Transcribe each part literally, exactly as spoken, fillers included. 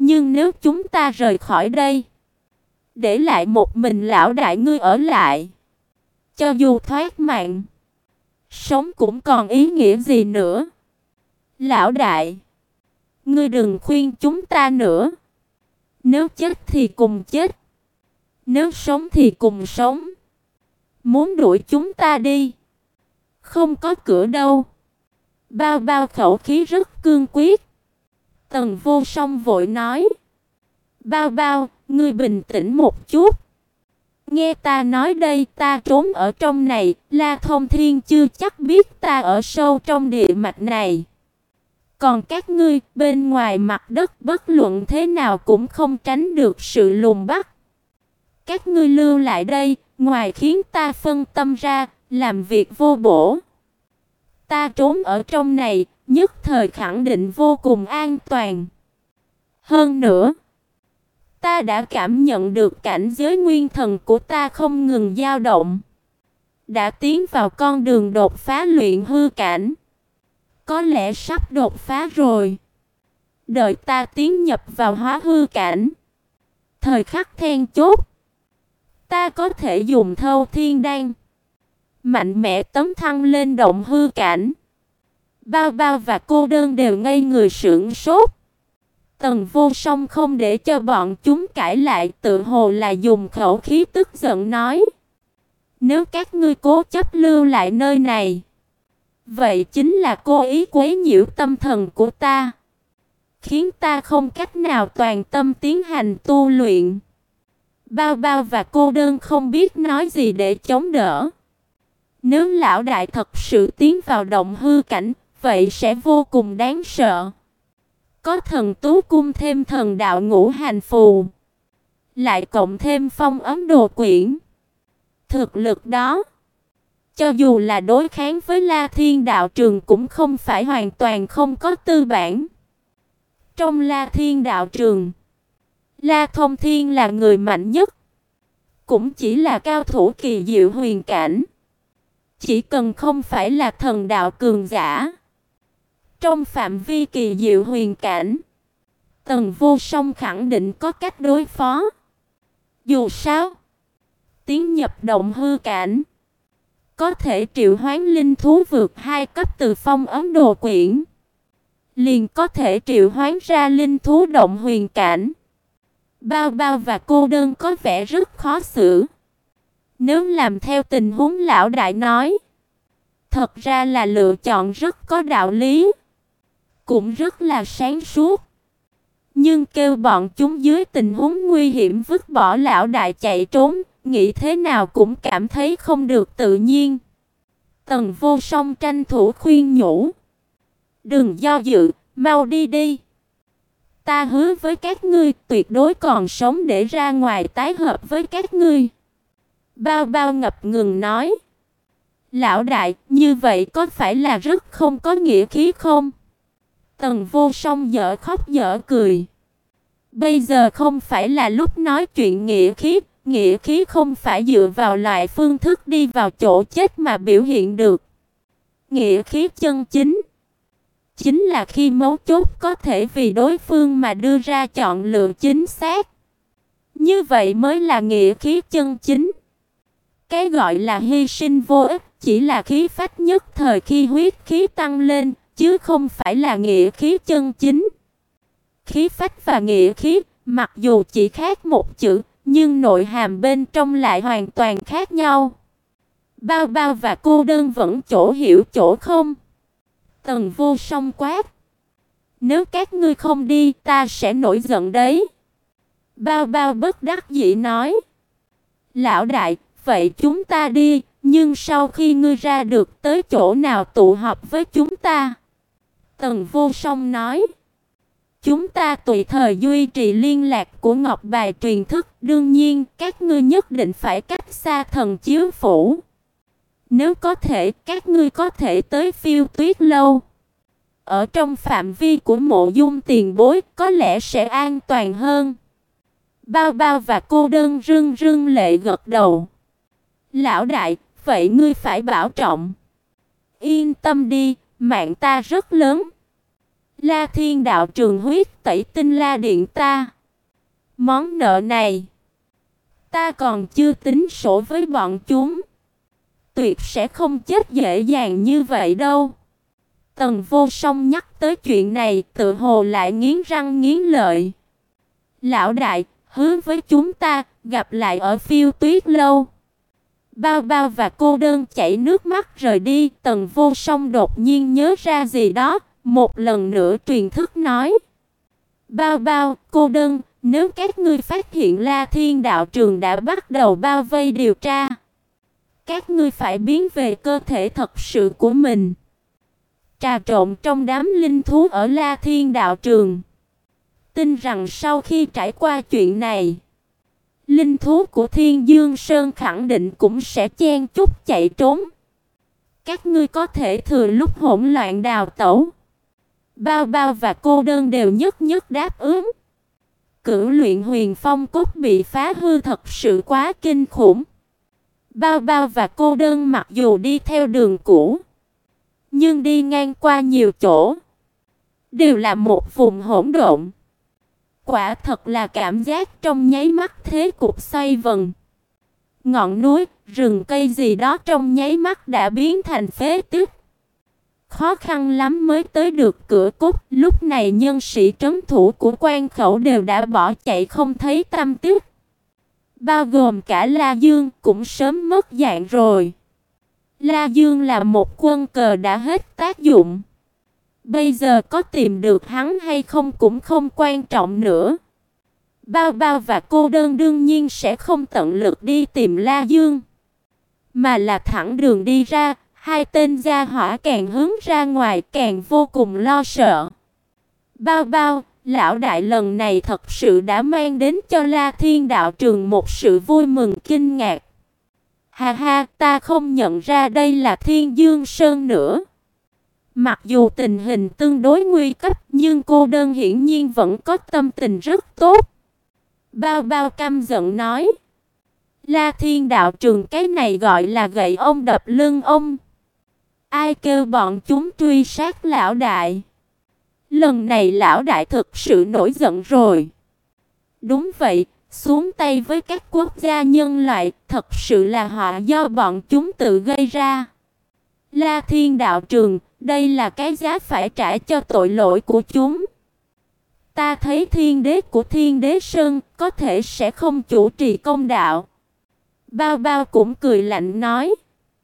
Nhưng nếu chúng ta rời khỏi đây, để lại một mình lão đại ngươi ở lại, cho dù thoát mạng, sống cũng còn ý nghĩa gì nữa. Lão đại, ngươi đừng khuyên chúng ta nữa. Nếu chết thì cùng chết, nếu sống thì cùng sống. Muốn đuổi chúng ta đi, không có cửa đâu. Bao Bao khẩu khí rất cương quyết. Tần Vô Song vội nói: Bao Bao, ngươi bình tĩnh một chút. Nghe ta nói đây, ta trốn ở trong này, La Thông Thiên chưa chắc biết ta ở sâu trong địa mạch này. Còn các ngươi, bên ngoài mặt đất bất luận thế nào cũng không tránh được sự lùng bắt. Các ngươi lưu lại đây, ngoài khiến ta phân tâm ra, làm việc vô bổ. Ta trốn ở trong này, nhất thời khẳng định vô cùng an toàn. Hơn nữa, ta đã cảm nhận được cảnh giới nguyên thần của ta không ngừng dao động, đã tiến vào con đường đột phá luyện hư cảnh. Có lẽ sắp đột phá rồi. Đợi ta tiến nhập vào hóa hư cảnh, thời khắc then chốt, ta có thể dùng Thâu Thiên Đan mạnh mẽ tấn thăng lên động hư cảnh. Bao Bao và Cô Đơn đều ngây người sững sốt. Tần Vô Song không để cho bọn chúng cãi lại, tự hồ là dùng khẩu khí tức giận nói: Nếu các ngươi cố chấp lưu lại nơi này, vậy chính là cố ý quấy nhiễu tâm thần của ta, khiến ta không cách nào toàn tâm tiến hành tu luyện. Bao Bao và Cô Đơn không biết nói gì để chống đỡ. Nếu lão đại thật sự tiến vào động hư cảnh, vậy sẽ vô cùng đáng sợ. Có thần tú cung thêm thần đạo ngũ hành phù, lại cộng thêm phong ấn đồ quyển. Thực lực đó, cho dù là đối kháng với La Thiên đạo trường cũng không phải hoàn toàn không có tư bản. Trong La Thiên đạo trường, La Thông Thiên là người mạnh nhất, cũng chỉ là cao thủ kỳ diệu huyền cảnh. Chỉ cần không phải là thần đạo cường giả, trong phạm vi kỳ diệu huyền cảnh, Tần Vô Song khẳng định có cách đối phó. Dù sao, tiến nhập động hư cảnh, có thể triệu hoán linh thú vượt hai cấp từ phong ấn đồ quyển, liền có thể triệu hoán ra linh thú động huyền cảnh. Bao Bao và Cô Đơn có vẻ rất khó xử. Nếu làm theo tình huống lão đại nói, thật ra là lựa chọn rất có đạo lý, cũng rất là sáng suốt. Nhưng kêu bọn chúng dưới tình huống nguy hiểm vứt bỏ lão đại chạy trốn, nghĩ thế nào cũng cảm thấy không được tự nhiên. Tần Vô Song tranh thủ khuyên nhủ: Đừng do dự, mau đi đi. Ta hứa với các ngươi tuyệt đối còn sống để ra ngoài tái hợp với các ngươi. Bao Bao ngập ngừng nói: Lão đại, như vậy có phải là rất không có nghĩa khí không? Tần Vô Song dở khóc dở cười. Bây giờ không phải là lúc nói chuyện nghĩa khí, nghĩa khí không phải dựa vào loại phương thức đi vào chỗ chết mà biểu hiện được. Nghĩa khí chân chính chính là khi mấu chốt có thể vì đối phương mà đưa ra chọn lựa chính xác. Như vậy mới là nghĩa khí chân chính. Cái gọi là hy sinh vô ích chỉ là khí phách nhất thời khi huyết khí tăng lên, chứ không phải là nghĩa khí chân chính. Khí phách và nghĩa khí, mặc dù chỉ khác một chữ, nhưng nội hàm bên trong lại hoàn toàn khác nhau. Bao Bao và Cô Đơn vẫn chỗ hiểu chỗ không. Tần Vô Song quát: Nếu các ngươi không đi, ta sẽ nổi giận đấy. Bao Bao bất đắc dĩ nói: Lão đại, vậy chúng ta đi, nhưng sau khi ngươi ra được tới chỗ nào tụ họp với chúng ta? Tần Vô Song nói: Chúng ta tùy thời duy trì liên lạc của ngọc bài truyền thức, đương nhiên các ngươi nhất định phải cách xa thần chiếu phủ. Nếu có thể, các ngươi có thể tới Phiêu Tuyết lâu. Ở trong phạm vi của Mộ Dung tiền bối có lẽ sẽ an toàn hơn. Bao Bao và Cô Đơn rưng rưng lệ gật đầu. Lão đại, vậy ngươi phải bảo trọng. Yên tâm đi, mạng ta rất lớn. La Thiên đạo trường huyết tẩy tinh la điện ta. Món nợ này ta còn chưa tính sổ với bọn chúng. Tuyệt sẽ không chết dễ dàng như vậy đâu. Tần Vô Song nhắc tới chuyện này, tự hồ lại nghiến răng nghiến lợi. Lão đại, hứa với chúng ta, gặp lại ở Phiêu Tuyết lâu. Bao Bao và Cô Đơn chảy nước mắt rời đi. Tần Vô Song đột nhiên nhớ ra gì đó, một lần nữa truyền thức nói. Bao Bao, Cô Đơn, nếu các ngươi phát hiện La Thiên đạo trường đã bắt đầu bao vây điều tra, các ngươi phải biến về cơ thể thật sự của mình. Trà trộn trong đám linh thú ở La Thiên đạo trường. Tin rằng sau khi trải qua chuyện này, linh thú của Thiên Dương Sơn khẳng định cũng sẽ chen chúc chạy trốn. Các ngươi có thể thừa lúc hỗn loạn đào tẩu. Bao Bao và Cô Đơn đều nhất nhất đáp ứng. Cửu luyện huyền phong cốt bị phá hư thật sự quá kinh khủng. Bao Bao và Cô Đơn mặc dù đi theo đường cũ, nhưng đi ngang qua nhiều chỗ, đều là một vùng hỗn độn. Quả thật là cảm giác trong nháy mắt thế cục xoay vần. Ngọn núi, rừng cây gì đó trong nháy mắt đã biến thành phế tích. Khó khăn lắm mới tới được cửa cốt. Lúc này nhân sĩ trấn thủ của quan khẩu đều đã bỏ chạy không thấy tăm tích. Bao gồm cả La Dương cũng sớm mất dạng rồi. La Dương là một quân cờ đã hết tác dụng. Bây giờ có tìm được hắn hay không cũng không quan trọng nữa. Bao Bao và Cô Đơn đương nhiên sẽ không tận lực đi tìm La Dương, mà là thẳng đường đi ra. Hai tên gia hỏa càng hướng ra ngoài càng vô cùng lo sợ. Bao Bao, lão đại lần này thật sự đã mang đến cho La Thiên đạo trường một sự vui mừng kinh ngạc. Ha ha, ta không nhận ra đây là Thiên Dương Sơn nữa. Mặc dù tình hình tương đối nguy cấp, nhưng Cô Đơn hiển nhiên vẫn có tâm tình rất tốt. Bao Bao căm giận nói. La Thiên đạo trường cái này gọi là gậy ông đập lưng ông. Ai kêu bọn chúng truy sát lão đại? Lần này lão đại thực sự nổi giận rồi. Đúng vậy, xuống tay với các quốc gia nhân loại, thật sự là họa do bọn chúng tự gây ra. La Thiên đạo trường, đây là cái giá phải trả cho tội lỗi của chúng. Ta thấy thiên đế của Thiên Đế Sơn có thể sẽ không chủ trì công đạo. Bao Bao cũng cười lạnh nói.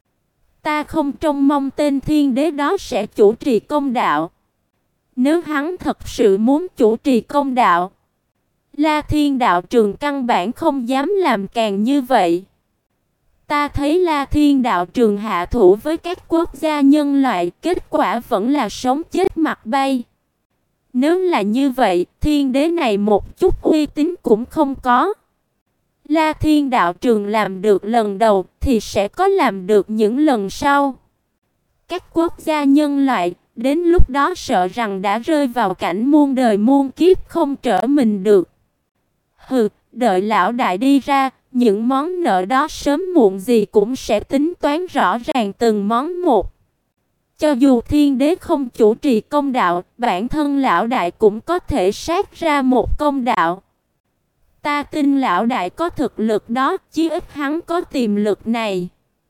Ta không trông mong tên thiên đế đó sẽ chủ trì công đạo. Nếu hắn thật sự muốn chủ trì công đạo, La Thiên đạo trường căn bản không dám làm càng như vậy. Ta thấy La Thiên đạo trường hạ thủ với các quốc gia nhân loại, kết quả vẫn là sống chết mặt bay. Nếu là như vậy, thiên đế này một chút uy tín cũng không có. La Thiên đạo trường làm được lần đầu thì sẽ có làm được những lần sau. Các quốc gia nhân loại đến lúc đó sợ rằng đã rơi vào cảnh muôn đời muôn kiếp không trở mình được. Hừ, đợi lão đại đi ra, những món nợ đó sớm muộn gì cũng sẽ tính toán rõ ràng từng món một. Cho dù thiên đế không chủ trì công đạo, bản thân lão đại cũng có thể sát ra một công đạo. Ta tin lão đại có thực lực đó, chí ít hắn có tiềm lực này.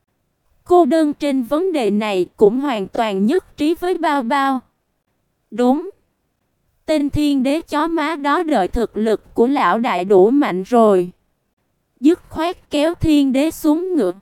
Cô Đơn trên vấn đề này cũng hoàn toàn nhất trí với Bao Bao. Đúng. Tên thiên đế chó má đó đợi thực lực của lão đại đủ mạnh rồi. Dứt khoát kéo thiên đế xuống ngựa.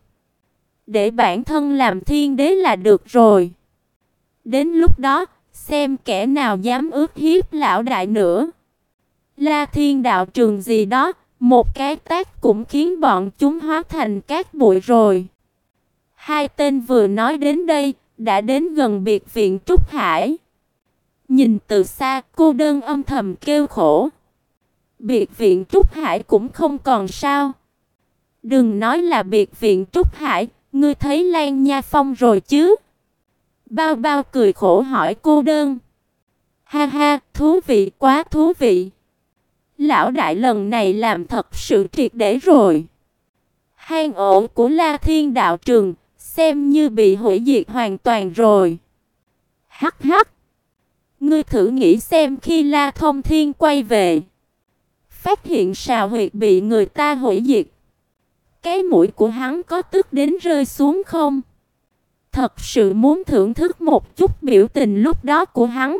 Để bản thân làm thiên đế là được rồi. Đến lúc đó, xem kẻ nào dám ước hiếp lão đại nữa. La Thiên đạo trường gì đó, một cái tát cũng khiến bọn chúng hóa thành cát bụi rồi. Hai tên vừa nói đến đây, đã đến gần biệt viện Trúc Hải. Nhìn từ xa, Cô Đơn âm thầm kêu khổ. Biệt viện Trúc Hải cũng không còn sao. Đừng nói là biệt viện Trúc Hải, ngươi thấy Lan Nha Phong rồi chứ? Bao Bao cười khổ hỏi Cô Đơn. Ha ha, thú vị, quá thú vị. Lão đại lần này làm thật sự triệt để rồi. Hang ổ của La Thiên đạo trường xem như bị hủy diệt hoàn toàn rồi. Hắc hắc. Ngươi thử nghĩ xem khi La Thông Thiên quay về, phát hiện sào huyệt bị người ta hủy diệt, cái mũi của hắn có tức đến rơi xuống không? Thật sự muốn thưởng thức một chút biểu tình lúc đó của hắn.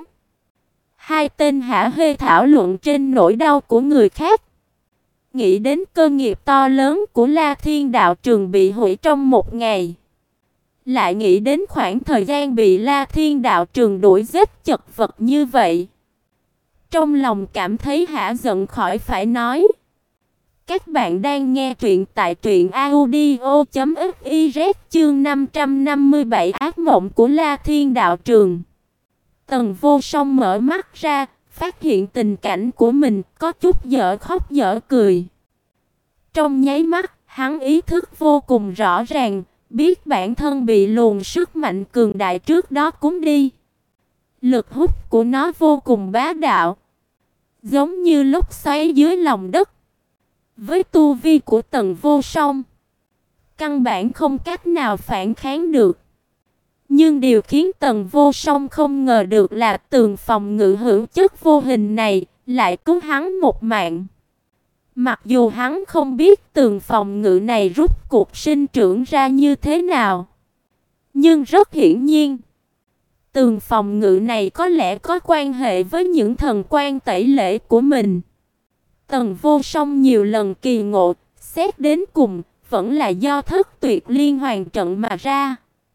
Hai tên hả hê thảo luận trên nỗi đau của người khác. Nghĩ đến cơ nghiệp to lớn của La Thiên đạo trường bị hủy trong một ngày. Lại nghĩ đến khoảng thời gian bị La Thiên đạo trường đuổi giết chật vật như vậy. Trong lòng cảm thấy hả giận khỏi phải nói. Các bạn đang nghe truyện tại truyện audio chấm fiz chương năm trăm năm mươi bảy ác mộng của La Thiên đạo trường. Tần Vô Song mở mắt ra, phát hiện tình cảnh của mình có chút dở khóc dở cười. Trong nháy mắt, hắn ý thức vô cùng rõ ràng, biết bản thân bị luồng sức mạnh cường đại trước đó cuốn đi. Lực hút của nó vô cùng bá đạo, giống như lốc xoáy dưới lòng đất. Với tu vi của Tần Vô Song, căn bản không cách nào phản kháng được. Nhưng điều khiến Tần Vô Song không ngờ được là tường phòng ngự hữu chất vô hình này lại cứu hắn một mạng. Mặc dù hắn không biết tường phòng ngự này rút cuộc sinh trưởng ra như thế nào, nhưng rất hiển nhiên, tường phòng ngự này có lẽ có quan hệ với những thần quan tẩy lễ của mình. Tần Vô Song nhiều lần kỳ ngộ, xét đến cùng vẫn là do Thất Tuyệt Liên Hoàn trận mà ra.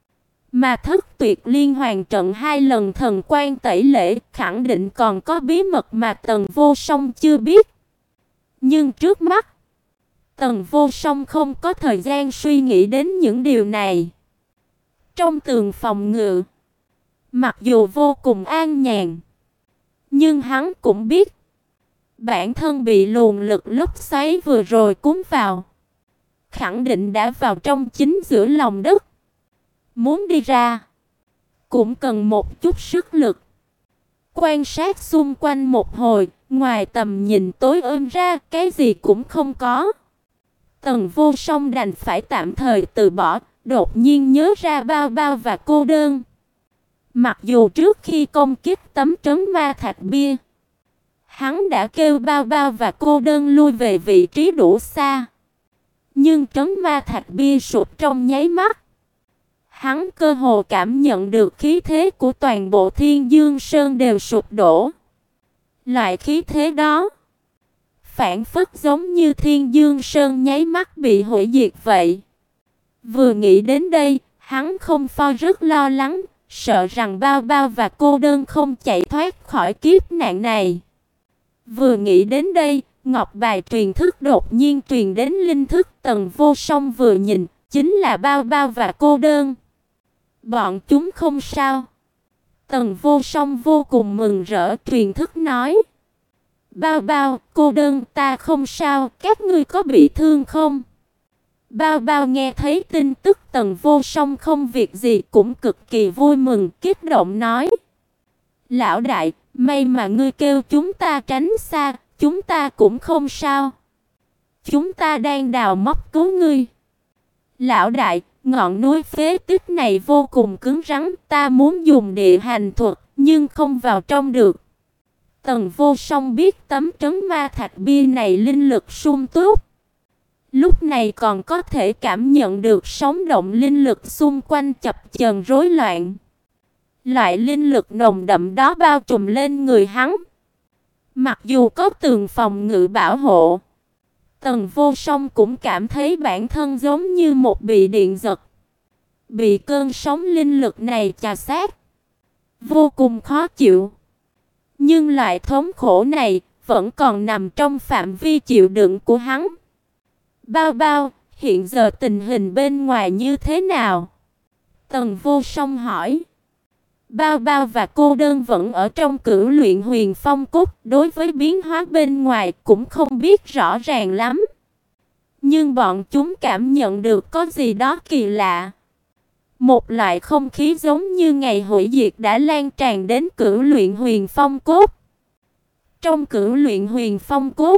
Mà Thất Tuyệt Liên Hoàn trận hai lần thần quan tẩy lễ khẳng định còn có bí mật mà Tần Vô Song chưa biết. Nhưng trước mắt, Tần Vô Song không có thời gian suy nghĩ đến những điều này. Trong tường phòng ngự, mặc dù vô cùng an nhàn, nhưng hắn cũng biết bản thân bị luồng lực lốc xoáy vừa rồi cuốn vào, khẳng định đã vào trong chính giữa lòng đất. Muốn đi ra, cũng cần một chút sức lực. Quan sát xung quanh một hồi, ngoài tầm nhìn tối ôm ra, cái gì cũng không có. Tần Vô Song đành phải tạm thời từ bỏ, đột nhiên nhớ ra Bao Bao và cô đơn. Mặc dù trước khi công kích tấm trấn ma thạch bia, hắn đã kêu Bao Bao và cô đơn lui về vị trí đủ xa, nhưng trấn ma thạch bia sụp trong nháy mắt. Hắn cơ hồ cảm nhận được khí thế của toàn bộ Thiên Dương Sơn đều sụp đổ. Loại khí thế đó, phản phất giống như Thiên Dương Sơn nháy mắt bị hủy diệt vậy. Vừa nghĩ đến đây, hắn không pho rất lo lắng, sợ rằng Bao Bao và cô đơn không chạy thoát khỏi kiếp nạn này. Vừa nghĩ đến đây, ngọc bài truyền thức đột nhiên truyền đến linh thức. Tần Vô Song vừa nhìn, chính là Bao Bao và cô đơn. Bọn chúng không sao. Tần Vô Song vô cùng mừng rỡ truyền thức nói. Bao Bao, cô đơn, ta không sao, các ngươi có bị thương không? Bao Bao nghe thấy tin tức Tần Vô Song không việc gì cũng cực kỳ vui mừng, kích động nói. Lão đại, may mà ngươi kêu chúng ta tránh xa, chúng ta cũng không sao. Chúng ta đang đào móc cứu ngươi. Lão đại, ngọn núi phế tích này vô cùng cứng rắn, ta muốn dùng địa hành thuật, nhưng không vào trong được. Tần Vô Song biết tấm trấn ma thạch bia này linh lực sung túc. Lúc này còn có thể cảm nhận được sóng động linh lực xung quanh chập chờn rối loạn. Loại linh lực nồng đậm đó bao trùm lên người hắn. Mặc dù có tường phòng ngự bảo hộ, Tần Vô Song cũng cảm thấy bản thân giống như một bị điện giật, bị cơn sóng linh lực này chà sát, vô cùng khó chịu. Nhưng loại thống khổ này vẫn còn nằm trong phạm vi chịu đựng của hắn. Bao Bao, hiện giờ tình hình bên ngoài như thế nào? Tần Vô Song hỏi. Bao Bao và cô đơn vẫn ở trong cửu luyện huyền phong cốt, đối với biến hóa bên ngoài cũng không biết rõ ràng lắm. Nhưng bọn chúng cảm nhận được có gì đó kỳ lạ. Một loại không khí giống như ngày hủy diệt đã lan tràn đến cửu luyện huyền phong cốt. Trong cửu luyện huyền phong cốt,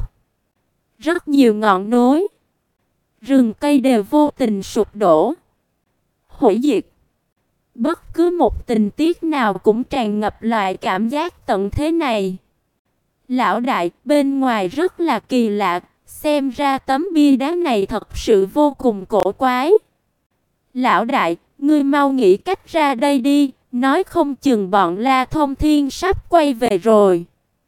rất nhiều ngọn núi, rừng cây đều vô tình sụp đổ, hủy diệt. Bất cứ một tình tiết nào cũng tràn ngập loại cảm giác tận thế này. Lão đại, bên ngoài rất là kỳ lạ, xem ra tấm bia đá này thật sự vô cùng cổ quái. Lão đại, ngươi mau nghĩ cách ra đây đi, nói không chừng bọn La Thông Thiên sắp quay về rồi.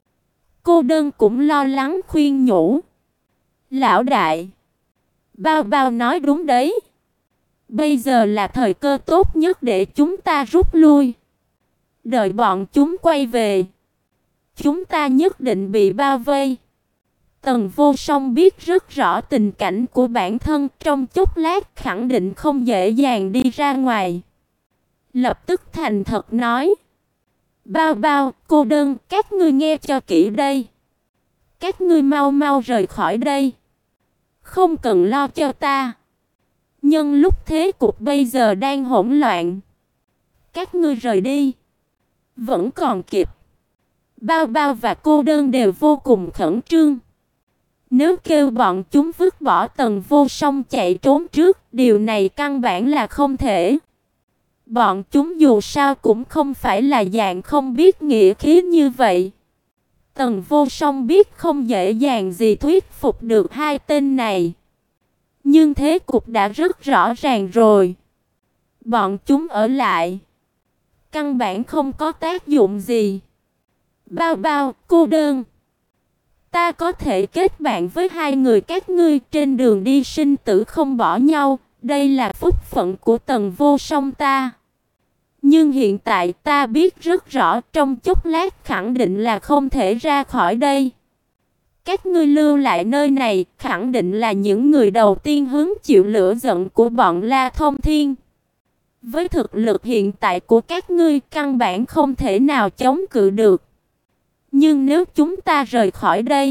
Cô đơn cũng lo lắng khuyên nhủ. Lão đại, Bao Bao nói đúng đấy. Bây giờ là thời cơ tốt nhất để chúng ta rút lui. Đợi bọn chúng quay về, chúng ta nhất định bị bao vây. Tần Vô Song biết rất rõ tình cảnh của bản thân, trong chốc lát khẳng định không dễ dàng đi ra ngoài. Lập tức thành thật nói: Bao Bao, cô đơn, các ngươi nghe cho kỹ đây. Các ngươi mau mau rời khỏi đây. Không cần lo cho ta. Nhưng lúc thế cục bây giờ đang hỗn loạn, các ngươi rời đi vẫn còn kịp. Bao Bao và cô đơn đều vô cùng khẩn trương. Nếu kêu bọn chúng vứt bỏ Tần Vô Song chạy trốn trước, điều này căn bản là không thể. Bọn chúng dù sao cũng không phải là dạng không biết nghĩa khí như vậy. Tần Vô Song biết không dễ dàng gì thuyết phục được hai tên này. Nhưng thế cục đã rất rõ ràng rồi. Bọn chúng ở lại căn bản không có tác dụng gì. Bao Bao, cô đơn, ta có thể kết bạn với hai người các ngươi, trên đường đi sinh tử không bỏ nhau, đây là phúc phận của Tần Vô Song ta. Nhưng hiện tại ta biết rất rõ, trong chốc lát khẳng định là không thể ra khỏi đây. Các ngươi lưu lại nơi này, khẳng định là những người đầu tiên hứng chịu lửa giận của bọn La Thông Thiên. Với thực lực hiện tại của các ngươi, căn bản không thể nào chống cự được. Nhưng nếu chúng ta rời khỏi đây,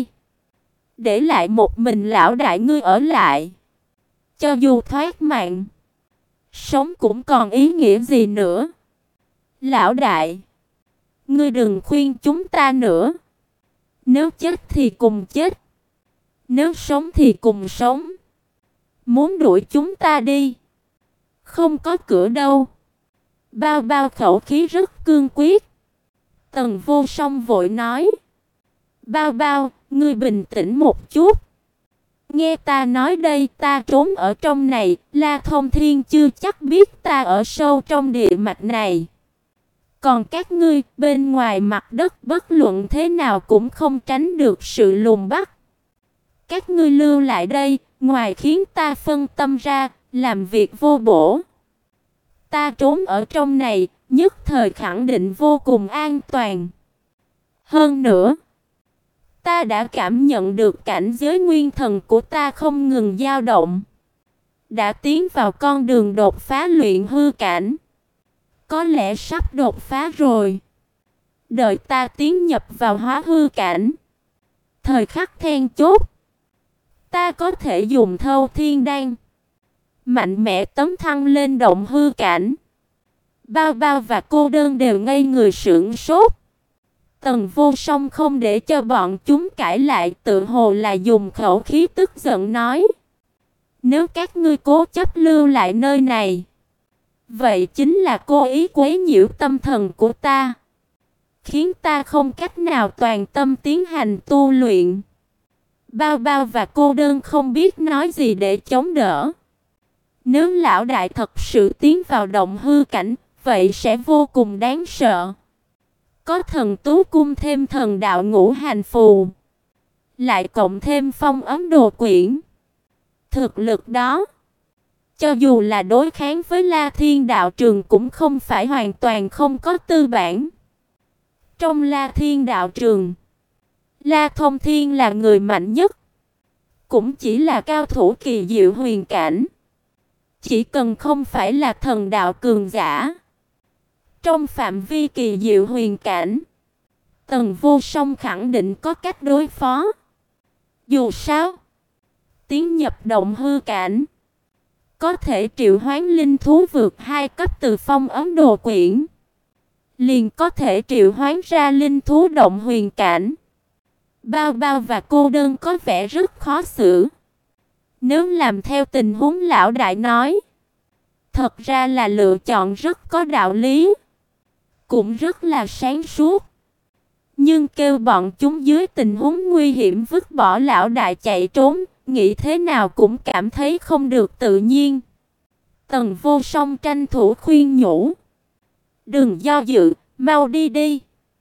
để lại một mình lão đại ngươi ở lại, cho dù thoát mạng, sống cũng còn ý nghĩa gì nữa. Lão đại, ngươi đừng khuyên chúng ta nữa. Nếu chết thì cùng chết, nếu sống thì cùng sống. Muốn đuổi chúng ta đi, không có cửa đâu. Bao Bao khẩu khí rất cương quyết. Tần Vô Song vội nói: Bao Bao, ngươi bình tĩnh một chút. Nghe ta nói đây, ta trốn ở trong này, La Thông Thiên chưa chắc biết ta ở sâu trong địa mạch này. Còn các ngươi, bên ngoài mặt đất bất luận thế nào cũng không tránh được sự lùng bắt. Các ngươi lưu lại đây, ngoài khiến ta phân tâm ra, làm việc vô bổ. Ta trốn ở trong này, nhất thời khẳng định vô cùng an toàn. Hơn nữa, ta đã cảm nhận được cảnh giới nguyên thần của ta không ngừng dao động, đã tiến vào con đường đột phá luyện hư cảnh. Có lẽ sắp đột phá rồi. Đợi ta tiến nhập vào hóa hư cảnh, thời khắc then chốt, ta có thể dùng Thâu Thiên Đan mạnh mẽ tấn thăng lên động hư cảnh. Bao Bao và cô đơn đều ngây người sững sốt. Tần Vô Song không để cho bọn chúng cãi lại, tự hồ là dùng khẩu khí tức giận nói: Nếu các ngươi cố chấp lưu lại nơi này, vậy chính là cố ý quấy nhiễu tâm thần của ta, khiến ta không cách nào toàn tâm tiến hành tu luyện. Bao Bao và cô đơn không biết nói gì để chống đỡ. Nếu lão đại thật sự tiến vào động hư cảnh, vậy sẽ vô cùng đáng sợ. Có thần tú cung thêm thần đạo ngũ hành phù, lại cộng thêm phong ấn đồ quyển. Thực lực đó, cho dù là đối kháng với La Thiên đạo trường cũng không phải hoàn toàn không có tư bản. Trong La Thiên đạo trường, La Thông Thiên là người mạnh nhất, cũng chỉ là cao thủ kỳ diệu huyền cảnh. Chỉ cần không phải là thần đạo cường giả, trong phạm vi kỳ diệu huyền cảnh, Tần Vô Song khẳng định có cách đối phó. Dù sao, tiến nhập động hư cảnh, có thể triệu hoán linh thú vượt hai cấp từ phong ấn đồ quyển, liền có thể triệu hoán ra linh thú động huyền cảnh. Bao Bao và cô đơn có vẻ rất khó xử. Nếu làm theo tình huống lão đại nói, thật ra là lựa chọn rất có đạo lý, cũng rất là sáng suốt. Nhưng kêu bọn chúng dưới tình huống nguy hiểm vứt bỏ lão đại chạy trốn, nghĩ thế nào cũng cảm thấy không được tự nhiên. Tần Vô Song tranh thủ khuyên nhủ. Đừng do dự, mau đi đi.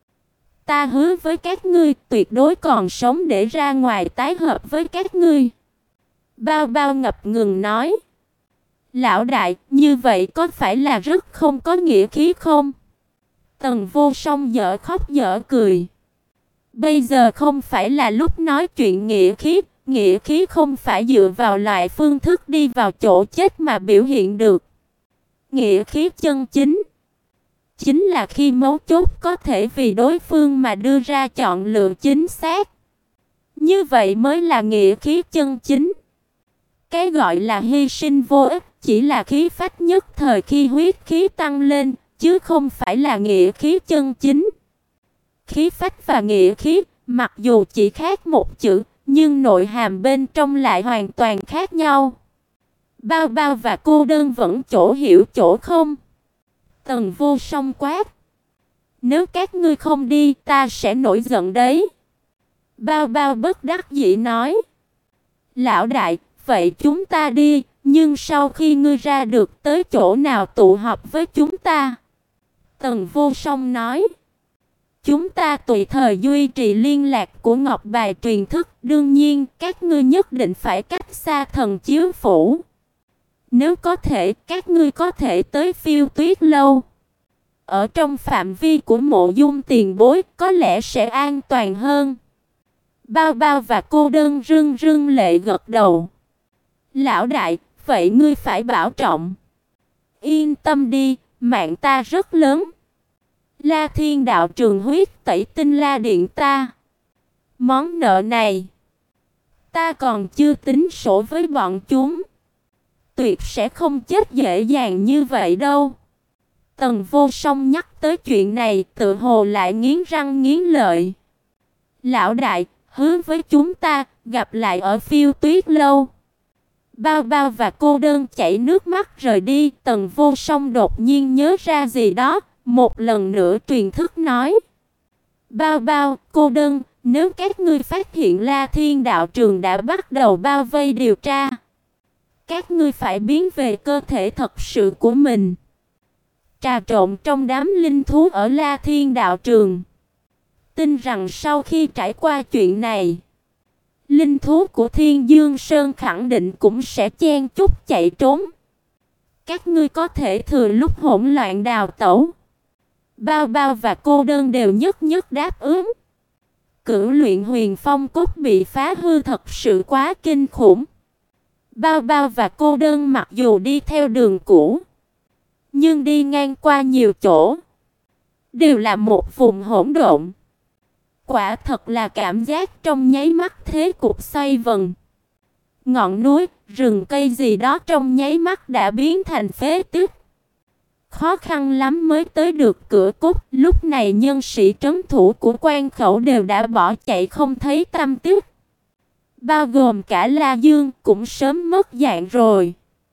Ta hứa với các ngươi tuyệt đối còn sống để ra ngoài tái hợp với các ngươi. Bao Bao ngập ngừng nói. Lão đại, như vậy có phải là rất không có nghĩa khí không? Tần Vô Song dở khóc dở cười. Bây giờ không phải là lúc nói chuyện nghĩa khí, nghĩa khí không phải dựa vào loại phương thức đi vào chỗ chết mà biểu hiện được. Nghĩa khí chân chính chính là khi mấu chốt có thể vì đối phương mà đưa ra chọn lựa chính xác. Như vậy mới là nghĩa khí chân chính. Cái gọi là hy sinh vô ích chỉ là khí phách nhất thời khi huyết khí tăng lên, chứ không phải là nghĩa khí chân chính. Khí phách và nghĩa khí, mặc dù chỉ khác một chữ, nhưng nội hàm bên trong lại hoàn toàn khác nhau. Bao Bao và cô đơn vẫn chỗ hiểu chỗ không. Tần Vô Song quát. Nếu các ngươi không đi, ta sẽ nổi giận đấy. Bao Bao bất đắc dĩ nói. Lão đại, vậy chúng ta đi, nhưng sau khi ngươi ra được tới chỗ nào tụ họp với chúng ta? Tần Vô Song nói. Chúng ta tùy thời duy trì liên lạc của ngọc bài truyền thức, đương nhiên các ngươi nhất định phải cách xa thần chiếu phủ. Nếu có thể, các ngươi có thể tới Phiêu Tuyết lâu. Ở trong phạm vi của Mộ Dung tiền bối có lẽ sẽ an toàn hơn. Bao Bao và cô đơn rưng rưng lệ gật đầu. Lão đại, vậy ngươi phải bảo trọng. Yên tâm đi, mạng ta rất lớn. La Thiên đạo trường huyết tẩy tinh la điện ta. Món nợ này ta còn chưa tính sổ với bọn chúng. Tuyệt sẽ không chết dễ dàng như vậy đâu. Tần Vô Song nhắc tới chuyện này, tự hồ lại nghiến răng nghiến lợi. Lão đại, hứa với chúng ta, gặp lại ở Phiêu Tuyết lâu. Bao Bao và cô đơn chảy nước mắt rời đi. Tần Vô Song đột nhiên nhớ ra gì đó, một lần nữa truyền thức nói. Bao Bao, cô đơn, nếu các ngươi phát hiện La Thiên đạo trường đã bắt đầu bao vây điều tra, các ngươi phải biến về cơ thể thật sự của mình. Trà trộn trong đám linh thú ở La Thiên đạo trường. Tin rằng sau khi trải qua chuyện này, linh thú của Thiên Dương Sơn khẳng định cũng sẽ chen chúc chạy trốn. Các ngươi có thể thừa lúc hỗn loạn đào tẩu. Bao Bao và cô đơn đều nhất nhất đáp ứng. Cửu luyện huyền phong cốt bị phá hư thật sự quá kinh khủng. Bao Bao và cô đơn mặc dù đi theo đường cũ, nhưng đi ngang qua nhiều chỗ, đều là một vùng hỗn độn. Quả thật là cảm giác trong nháy mắt thế cục xoay vần. Ngọn núi, rừng cây gì đó trong nháy mắt đã biến thành phế tích. Khó khăn lắm mới tới được cửa cốt, lúc này nhân sĩ trấn thủ của quan khẩu đều đã bỏ chạy không thấy tăm tích. Bao gồm cả La Dương cũng sớm mất dạng rồi.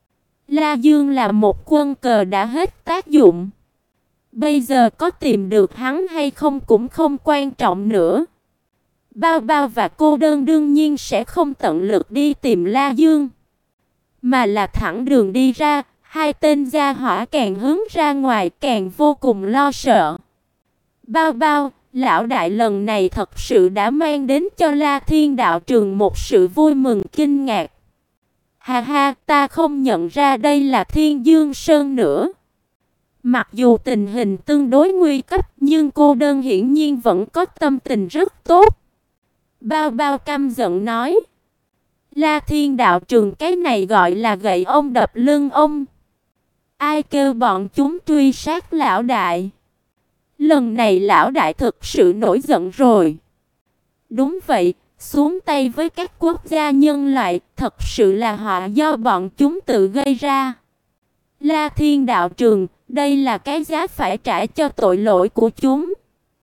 La Dương là một quân cờ đã hết tác dụng. Bây giờ có tìm được hắn hay không cũng không quan trọng nữa. Bao Bao và cô đơn đương nhiên sẽ không tận lực đi tìm La Dương, mà là thẳng đường đi ra. Hai tên gia hỏa càng hướng ra ngoài càng vô cùng lo sợ. Bao Bao, lão đại lần này thật sự đã mang đến cho La Thiên đạo trường một sự vui mừng kinh ngạc. Ha ha, ta không nhận ra đây là Thiên Dương Sơn nữa. Mặc dù tình hình tương đối nguy cấp, nhưng cô đơn hiển nhiên vẫn có tâm tình rất tốt. Bao Bao căm giận nói. La Thiên đạo trường cái này gọi là gậy ông đập lưng ông. Ai kêu bọn chúng truy sát lão đại? Lần này lão đại thực sự nổi giận rồi. Đúng vậy, xuống tay với các quốc gia nhân loại, thật sự là họa do bọn chúng tự gây ra. La Thiên đạo trường, đây là cái giá phải trả cho tội lỗi của chúng.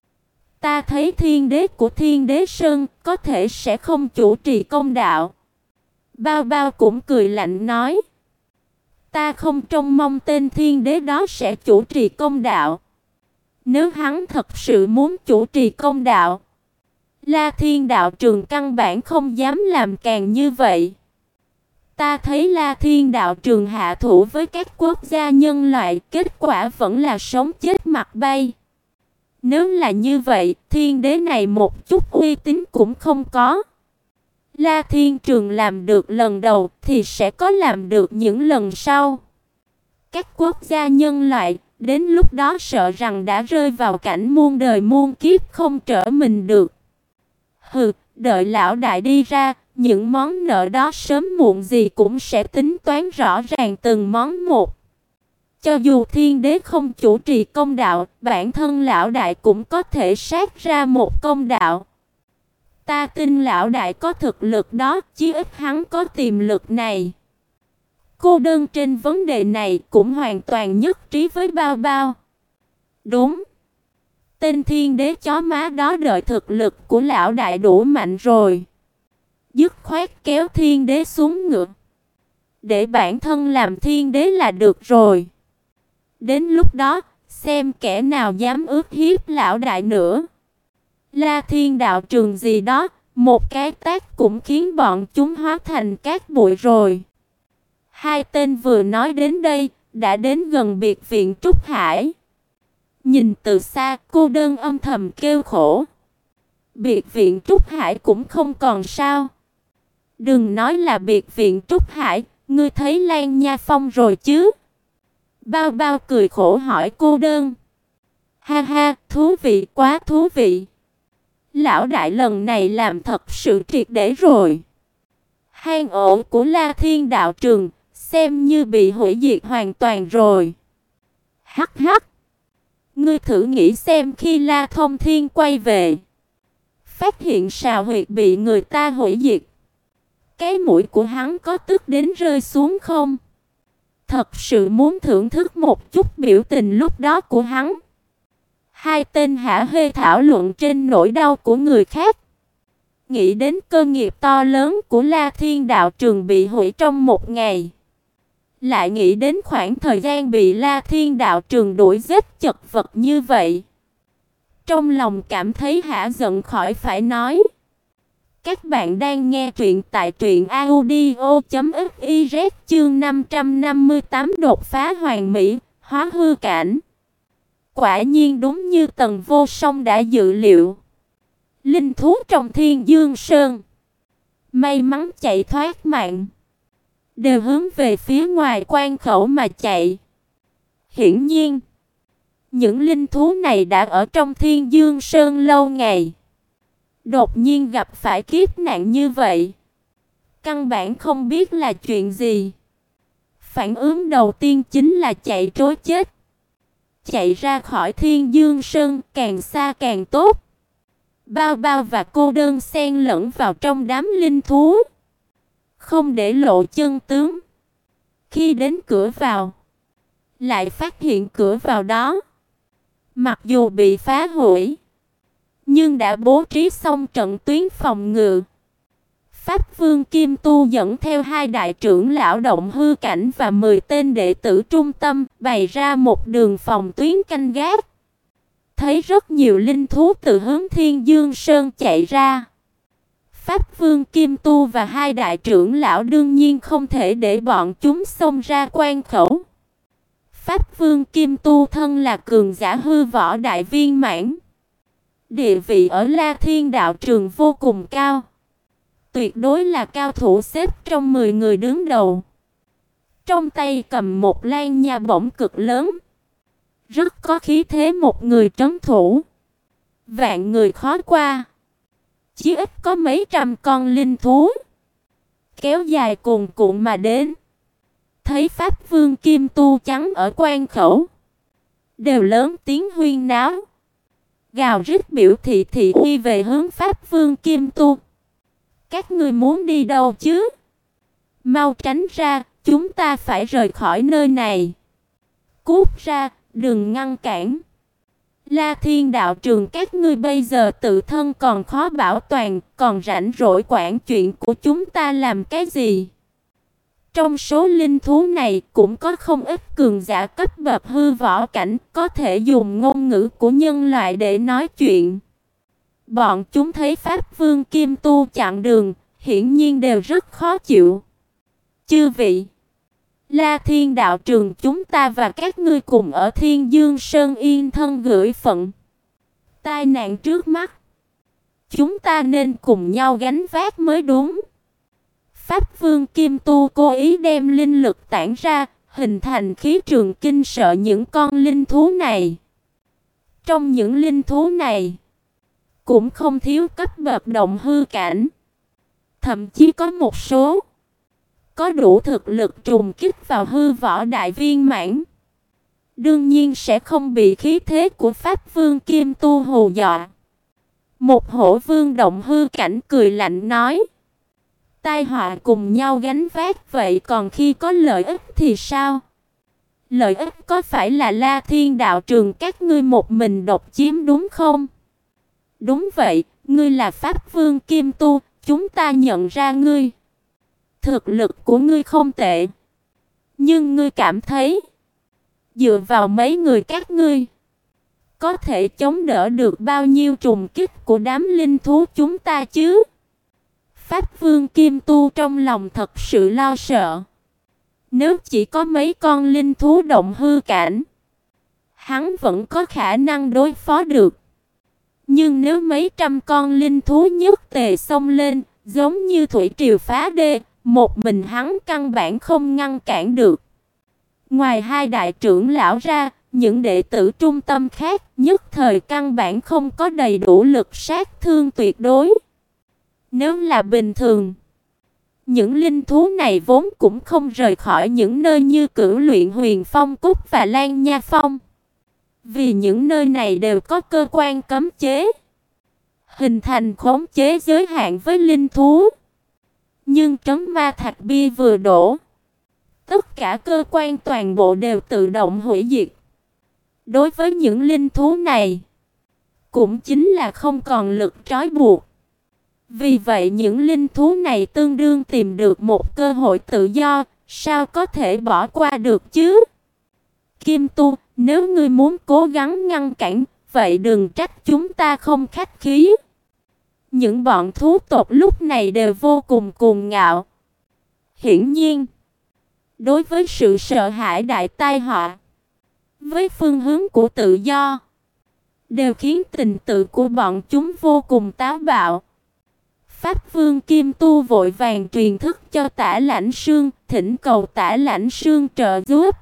Ta thấy thiên đế của Thiên Đế Sơn có thể sẽ không chủ trì công đạo. Bao Bao cũng cười lạnh nói. Ta không trông mong tên thiên đế đó sẽ chủ trì công đạo. Nếu hắn thật sự muốn chủ trì công đạo, La Thiên đạo trường căn bản không dám làm càng như vậy. Ta thấy La Thiên đạo trường hạ thủ với các quốc gia nhân loại, kết quả vẫn là sống chết mặt bay. Nếu là như vậy, thiên đế này một chút uy tín cũng không có. La Thiên trường làm được lần đầu thì sẽ có làm được những lần sau. Các quốc gia nhân loại đến lúc đó sợ rằng đã rơi vào cảnh muôn đời muôn kiếp không trở mình được. Hừ, đợi lão đại đi ra, những món nợ đó sớm muộn gì cũng sẽ tính toán rõ ràng từng món một. Cho dù thiên đế không chủ trì công đạo, bản thân lão đại cũng có thể sát ra một công đạo. Ta tin lão đại có thực lực đó, chí ít hắn có tiềm lực này. Cô đơn trên vấn đề này cũng hoàn toàn nhất trí với Bao Bao. Đúng. Tên thiên đế chó má đó đợi thực lực của lão đại đủ mạnh rồi. Dứt khoát kéo thiên đế xuống ngựa. Để bản thân làm thiên đế là được rồi. Đến lúc đó, xem kẻ nào dám ước hiếp lão đại nữa. La Thiên đạo trường gì đó, một cái tát cũng khiến bọn chúng hóa thành cát bụi rồi. Hai tên vừa nói đến đây, đã đến gần biệt viện Trúc Hải. Nhìn từ xa, cô đơn âm thầm kêu khổ. Biệt viện Trúc Hải cũng không còn sao. Đừng nói là biệt viện Trúc Hải, ngươi thấy Lan Nha Phong rồi chứ? Bao Bao cười khổ hỏi cô đơn. Ha ha, thú vị, quá thú vị. Lão đại lần này làm thật sự triệt để rồi. Hang ổ của La Thiên đạo trường xem như bị hủy diệt hoàn toàn rồi. Hắc hắc. Ngươi thử nghĩ xem khi La Thông Thiên quay về, phát hiện sào huyệt bị người ta hủy diệt, cái mũi của hắn có tức đến rơi xuống không? Thật sự muốn thưởng thức một chút biểu tình lúc đó của hắn. Hai tên hả hê thảo luận trên nỗi đau của người khác. Nghĩ đến cơ nghiệp to lớn của La Thiên đạo trường bị hủy trong một ngày. Lại nghĩ đến khoảng thời gian bị La Thiên đạo trường đuổi giết chật vật như vậy. Trong lòng cảm thấy hả giận khỏi phải nói. Các bạn đang nghe truyện tại truyện audio chấm fiz chương năm trăm năm mươi tám đột phá hoàn mỹ, hóa hư cảnh. Quả nhiên đúng như Tần Vô Song đã dự liệu. Linh thú trong Thiên Dương Sơn may mắn chạy thoát mạng, đều hướng về phía ngoài quan khẩu mà chạy. Hiển nhiên, những linh thú này đã ở trong Thiên Dương Sơn lâu ngày. Đột nhiên gặp phải kiếp nạn như vậy, căn bản không biết là chuyện gì. Phản ứng đầu tiên chính là chạy trối chết. Chạy ra khỏi Thiên Dương Sơn càng xa càng tốt. Bao Bao và cô đơn xen lẫn vào trong đám linh thú, không để lộ chân tướng. Khi đến cửa vào, lại phát hiện cửa vào đó mặc dù bị phá hủy, nhưng đã bố trí xong trận tuyến phòng ngự. Pháp Vương Kim Tu dẫn theo hai đại trưởng lão động hư cảnh và mười tên đệ tử trung tâm, bày ra một đường phòng tuyến canh gác. Thấy rất nhiều linh thú từ hướng Thiên Dương Sơn chạy ra, Pháp Vương Kim Tu và hai đại trưởng lão đương nhiên không thể để bọn chúng xông ra quan khẩu. Pháp Vương Kim Tu thân là cường giả hư võ đại viên mãn, địa vị ở La Thiên đạo trường vô cùng cao, tuyệt đối là cao thủ xếp trong mười người đứng đầu. Trong tay cầm một lan nha bổng cực lớn, rất có khí thế một người trấn thủ, vạn người khó qua. Chí ít có mấy trăm con linh thú kéo dài cuồn cuộn mà đến. Thấy Pháp Vương Kim Tu trắng ở quan khẩu, đều lớn tiếng huyên náo, gào rít biểu thị thị uy về hướng Pháp Vương Kim Tu. Các ngươi muốn đi đâu chứ? Mau tránh ra, chúng ta phải rời khỏi nơi này. Cút ra, đừng ngăn cản. La Thiên đạo trường các ngươi bây giờ tự thân còn khó bảo toàn, còn rảnh rỗi quản chuyện của chúng ta làm cái gì? Trong số linh thú này cũng có không ít cường giả cấp bậc hư võ cảnh, có thể dùng ngôn ngữ của nhân loại để nói chuyện. Bọn chúng thấy Pháp Vương Kim Tu chặn đường, hiển nhiên đều rất khó chịu. Chư vị, La Thiên đạo trường chúng ta và các ngươi cùng ở Thiên Dương Sơn yên thân gửi phận. Tai nạn trước mắt, chúng ta nên cùng nhau gánh vác mới đúng. Pháp Vương Kim Tu cố ý đem linh lực tản ra, hình thành khí trường kinh sợ những con linh thú này. Trong những linh thú này, cũng không thiếu cấp bậc động hư cảnh. Thậm chí có một số có đủ thực lực trùng kích vào hư võ đại viên mãn. Đương nhiên sẽ không bị khí thế của Pháp Vương Kim Tu hù dọa. Một hổ vương động hư cảnh cười lạnh nói: tai họa cùng nhau gánh vác, vậy còn khi có lợi ích thì sao? Lợi ích có phải là La Thiên đạo trường các ngươi một mình độc chiếm đúng không? Đúng vậy, ngươi là Pháp Vương Kim Tu, chúng ta nhận ra ngươi. Thực lực của ngươi không tệ. Nhưng ngươi cảm thấy dựa vào mấy người các ngươi có thể chống đỡ được bao nhiêu trùng kích của đám linh thú chúng ta chứ? Pháp Vương Kim Tu trong lòng thật sự lo sợ. Nếu chỉ có mấy con linh thú động hư cảnh, hắn vẫn có khả năng đối phó được. Nhưng nếu mấy trăm con linh thú nhất tề xông lên, giống như thủy triều phá đê, một mình hắn căn bản không ngăn cản được. Ngoài hai đại trưởng lão ra, những đệ tử trung tâm khác nhất thời căn bản không có đầy đủ lực sát thương tuyệt đối. Nếu là bình thường, những linh thú này vốn cũng không rời khỏi những nơi như Cửu Luyện Huyền Phong Cúc và Lan Nha Phong. Vì những nơi này đều có cơ quan cấm chế, hình thành khống chế giới hạn với linh thú. Nhưng trấn ma thạch bia vừa đổ, tất cả cơ quan toàn bộ đều tự động hủy diệt. Đối với những linh thú này, cũng chính là không còn lực trói buộc. Vì vậy những linh thú này tương đương tìm được một cơ hội tự do, sao có thể bỏ qua được chứ? Kim Tu, nếu ngươi muốn cố gắng ngăn cản, vậy đừng trách chúng ta không khách khí. Những bọn thú tộc lúc này đều vô cùng cuồng ngạo. Hiển nhiên, đối với sự sợ hãi đại tai họa, với phương hướng của tự do, đều khiến tình tự của bọn chúng vô cùng táo bạo. Pháp Vương Kim Tu vội vàng truyền thức cho Tả Lãnh Sương, thỉnh cầu Tả Lãnh Sương trợ giúp.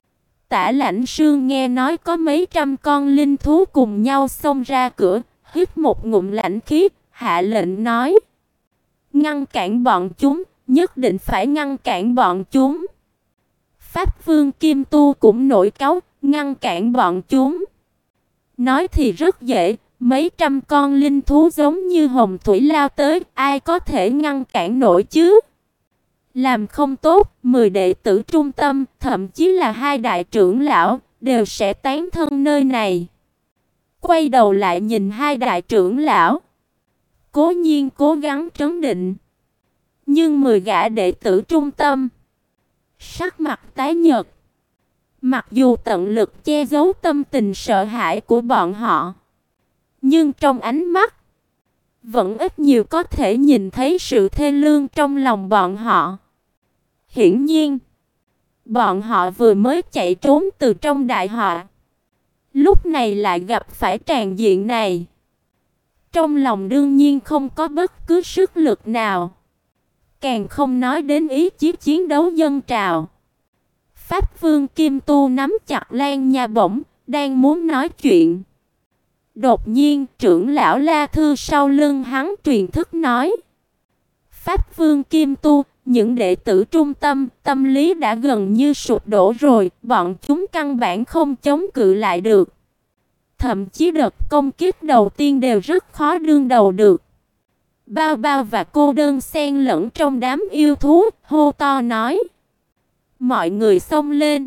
Tả Lãnh Sương nghe nói có mấy trăm con linh thú cùng nhau xông ra cửa, hít một ngụm lãnh khí, hạ lệnh nói: ngăn cản bọn chúng, nhất định phải ngăn cản bọn chúng. Pháp Vương Kim Tu cũng nổi cáu, ngăn cản bọn chúng. Nói thì rất dễ, mấy trăm con linh thú giống như hồng thủy lao tới, ai có thể ngăn cản nổi chứ? Làm không tốt, mười đệ tử trung tâm, thậm chí là hai đại trưởng lão, đều sẽ tán thân nơi này. Quay đầu lại nhìn hai đại trưởng lão, cố nhiên cố gắng trấn định. Nhưng mười gã đệ tử trung tâm, sắc mặt tái nhợt. Mặc dù tận lực che giấu tâm tình sợ hãi của bọn họ, nhưng trong ánh mắt vẫn ít nhiều có thể nhìn thấy sự thê lương trong lòng bọn họ. Hiển nhiên, bọn họ vừa mới chạy trốn từ trong đại họa, lúc này lại gặp phải tràn diện này. Trong lòng đương nhiên không có bất cứ sức lực nào, càng không nói đến ý chí chiến đấu dâng trào. Pháp Vương Kim Tu nắm chặt Lan Nha bổng, đang muốn nói chuyện. Đột nhiên, trưởng lão La Thư sau lưng hắn truyền thức nói: Pháp Vương Kim Tu, những đệ tử trung tâm, tâm lý đã gần như sụp đổ rồi, bọn chúng căn bản không chống cự lại được. Thậm chí đợt công kích đầu tiên đều rất khó đương đầu được. Bao Bao và cô đơn xen lẫn trong đám yêu thú, hô to nói: mọi người xông lên.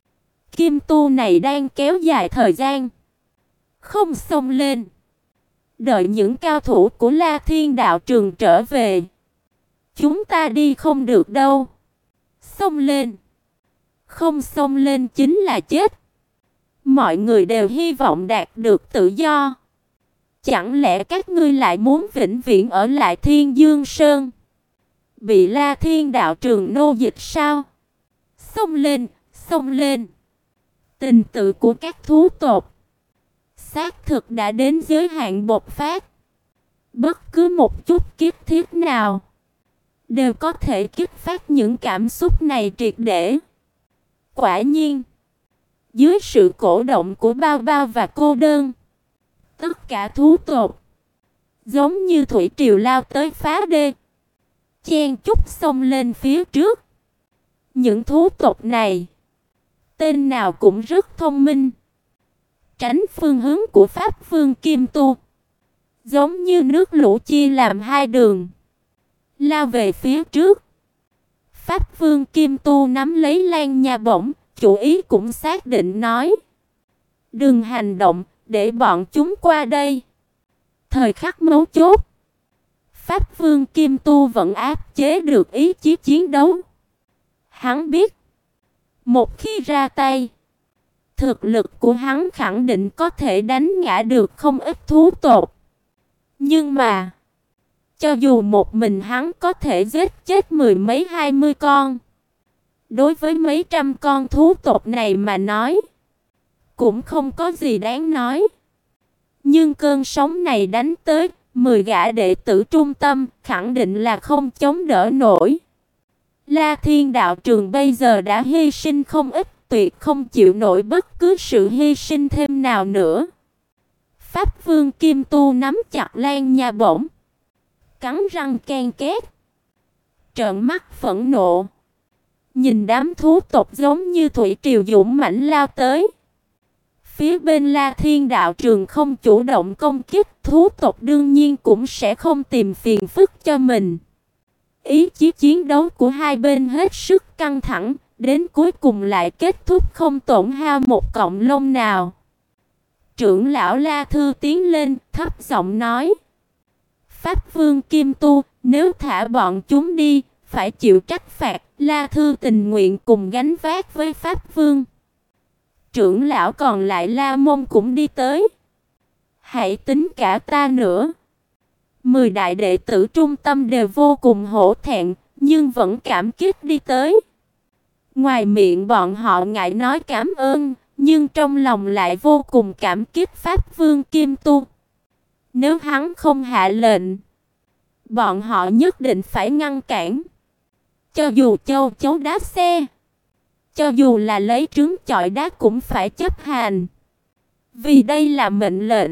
Kim Tu này đang kéo dài thời gian, không xông lên, đợi những cao thủ của La Thiên đạo trường trở về, chúng ta đi không được đâu. Xông lên. Không xông lên chính là chết. Mọi người đều hy vọng đạt được tự do. Chẳng lẽ các ngươi lại muốn vĩnh viễn ở lại Thiên Dương Sơn? Bị La Thiên đạo trường nô dịch sao? Xông lên, xông lên. Tình tự của các thú tộc xác thực đã đến giới hạn bộc phát. Bất cứ một chút kiếp thiết nào đều có thể kích phát những cảm xúc này triệt để. Quả nhiên, dưới sự cổ động của Bao Bao và Cô Đơn, tất cả thú tộc giống như thủy triều lao tới phá đê, chen chúc xông lên phía trước. Những thú tộc này, tên nào cũng rất thông minh, tránh phương hướng của Pháp Vương Kim Tu, giống như nước lũ chia làm hai đường, lao về phía trước. Pháp Vương Kim Tu nắm lấy Lan Nha Bổng, chủ ý cũng xác định nói: đừng hành động, để bọn chúng qua đây. Thời khắc mấu chốt, Pháp Vương Kim Tu vẫn áp chế được ý chí chiến đấu. Hắn biết, một khi ra tay, thực lực của hắn khẳng định có thể đánh ngã được không ít thú tộc. Nhưng mà, cho dù một mình hắn có thể giết chết mười mấy hai mươi con, đối với mấy trăm con thú tộc này mà nói, cũng không có gì đáng nói. Nhưng cơn sóng này đánh tới, mười gã đệ tử trung tâm khẳng định là không chống đỡ nổi. La Thiên đạo trường bây giờ đã hy sinh không ít, tuyệt không chịu nổi bất cứ sự hy sinh thêm nào nữa. Pháp Vương Kim Tu nắm chặt Lan Nha Bổng, cắn răng ken két, trợn mắt phẫn nộ, nhìn đám thú tộc giống như thủy triều dũng mãnh lao tới. Phía bên La Thiên đạo trường không chủ động công kích, thú tộc đương nhiên cũng sẽ không tìm phiền phức cho mình. Ý chí chiến đấu của hai bên hết sức căng thẳng, đến cuối cùng lại kết thúc không tổn hao một cọng lông nào. Trưởng lão La Thư tiến lên, thấp giọng nói: Pháp Vương Kim Tu, nếu thả bọn chúng đi, phải chịu trách phạt. La Thư tình nguyện cùng gánh vác với Pháp Vương. Trưởng lão còn lại La Môn cũng đi tới. Hãy tính cả ta nữa. Mười đại đệ tử trung tâm đều vô cùng hổ thẹn, nhưng vẫn cảm kích đi tới. Ngoài miệng bọn họ ngại nói cảm ơn, nhưng trong lòng lại vô cùng cảm kích Pháp Vương Kim Tu. Nếu hắn không hạ lệnh, bọn họ nhất định phải ngăn cản. Cho dù châu chấu đá xe, cho dù là lấy trứng chọi đá cũng phải chấp hành. Vì đây là mệnh lệnh.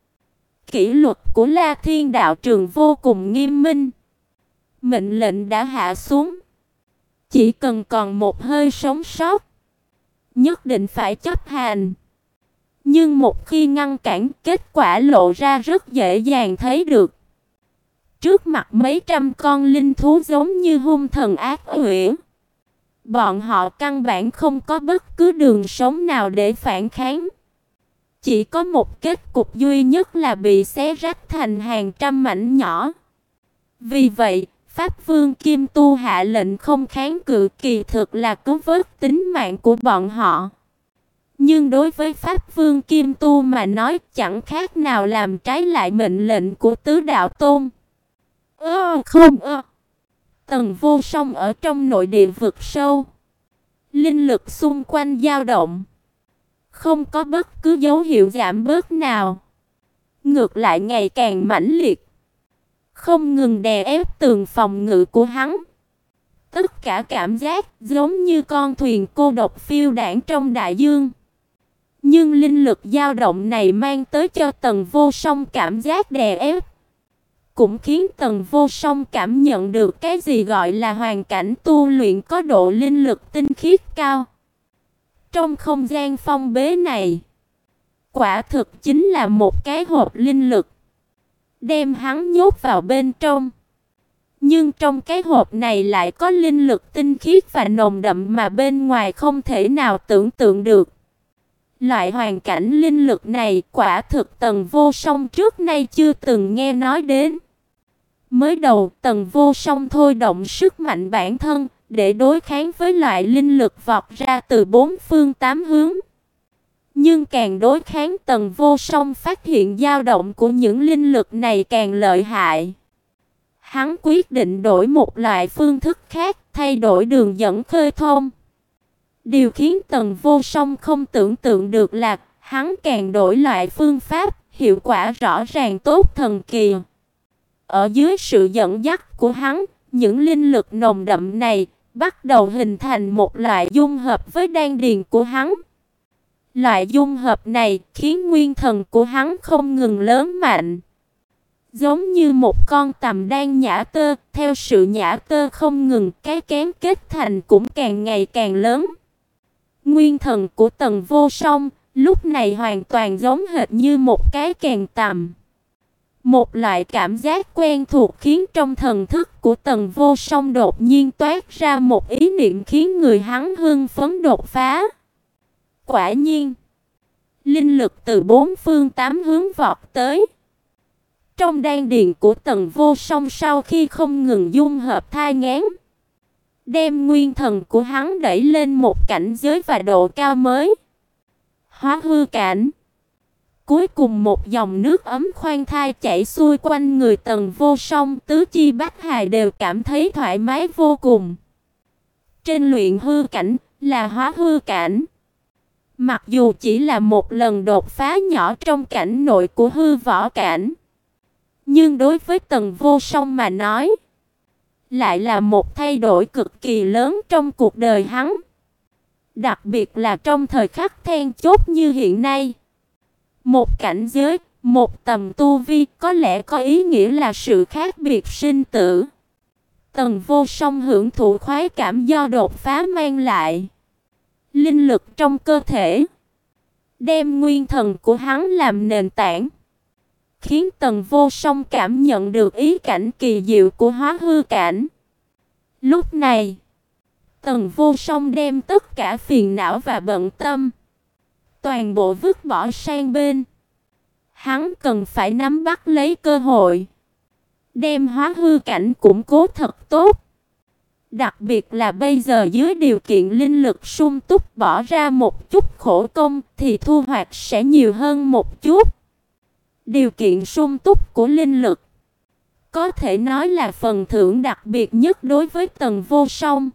Kỷ luật của La Thiên đạo trường vô cùng nghiêm minh. Mệnh lệnh đã hạ xuống, chỉ cần còn một hơi sống sót, nhất định phải chấp hành. Nhưng một khi ngăn cản, kết quả lộ ra rất dễ dàng thấy được. Trước mặt mấy trăm con linh thú giống như hung thần ác uyển, bọn họ căn bản không có bất cứ đường sống nào để phản kháng. Chỉ có một kết cục duy nhất là bị xé rách thành hàng trăm mảnh nhỏ. Vì vậy, Pháp Vương Kim Tu hạ lệnh không kháng cự, kỳ thực là cứu vớt tính mạng của bọn họ. Nhưng đối với Pháp Vương Kim Tu mà nói, chẳng khác nào làm trái lại mệnh lệnh của Tứ Đạo Tôn. Ơ không ơ. Tần Vô Song ở trong nội địa vực sâu, linh lực xung quanh dao động, không có bất cứ dấu hiệu giảm bớt nào, ngược lại ngày càng mãnh liệt, không ngừng đè ép tường phòng ngự của hắn. Tất cả cảm giác giống như con thuyền cô độc phiêu đãng trong đại dương. Nhưng linh lực dao động này mang tới cho Tần Vô Song cảm giác đè ép, cũng khiến Tần Vô Song cảm nhận được cái gì gọi là hoàn cảnh tu luyện có độ linh lực tinh khiết cao. Trong không gian phong bế này, quả thực chính là một cái hộp linh lực, đem hắn nhốt vào bên trong. Nhưng trong cái hộp này lại có linh lực tinh khiết và nồng đậm mà bên ngoài không thể nào tưởng tượng được. Loại hoàn cảnh linh lực này quả thực Tần Vô Song trước nay chưa từng nghe nói đến. Mới đầu Tần Vô Song thôi động sức mạnh bản thân, để đối kháng với loại linh lực vọt ra từ bốn phương tám hướng. Nhưng càng đối kháng, Tần Vô Song phát hiện dao động của những linh lực này càng lợi hại. Hắn quyết định đổi một loại phương thức khác, thay đổi đường dẫn khơi thông. Điều khiến Tần Vô Song không tưởng tượng được là hắn càng đổi loại phương pháp, hiệu quả rõ ràng tốt thần kỳ. Ở dưới sự dẫn dắt của hắn, những linh lực nồng đậm này bắt đầu hình thành một loại dung hợp với đan điền của hắn. Loại dung hợp này khiến nguyên thần của hắn không ngừng lớn mạnh. Giống như một con tằm đang nhả tơ, theo sự nhả tơ không ngừng, cái kén kết thành cũng càng ngày càng lớn. Nguyên thần của Tần Vô Song lúc này hoàn toàn giống hệt như một cái kèn tằm. Một loại cảm giác quen thuộc khiến trong thần thức của Tần Vô Song đột nhiên toát ra một ý niệm khiến người hắn hưng phấn đột phá. Quả nhiên, linh lực từ bốn phương tám hướng vọt tới. Trong đan điền của Tần Vô Song sau khi không ngừng dung hợp thai nghén, đem nguyên thần của hắn đẩy lên một cảnh giới và độ cao mới. Hóa hư cảnh. Cuối cùng một dòng nước ấm khoan thai chảy xuôi quanh người Tần Vô Song, tứ chi bách hài đều cảm thấy thoải mái vô cùng. Trên luyện hư cảnh là hóa hư cảnh. Mặc dù chỉ là một lần đột phá nhỏ trong cảnh nội của hư võ cảnh, nhưng đối với Tần Vô Song mà nói, lại là một thay đổi cực kỳ lớn trong cuộc đời hắn. Đặc biệt là trong thời khắc then chốt như hiện nay. Một cảnh giới, một tầm tu vi có lẽ có ý nghĩa là sự khác biệt sinh tử. Tần Vô Song hưởng thụ khoái cảm do đột phá mang lại. Linh lực trong cơ thể đem nguyên thần của hắn làm nền tảng, khiến Tần Vô Song cảm nhận được ý cảnh kỳ diệu của hóa hư cảnh. Lúc này, Tần Vô Song đem tất cả phiền não và bận tâm toàn bộ vứt bỏ sang bên. Hắn cần phải nắm bắt lấy cơ hội, đem hóa hư cảnh củng cố thật tốt. Đặc biệt là bây giờ dưới điều kiện linh lực sung túc, bỏ ra một chút khổ công thì thu hoạch sẽ nhiều hơn một chút. Điều kiện sung túc của linh lực có thể nói là phần thưởng đặc biệt nhất đối với Tần Vô Song,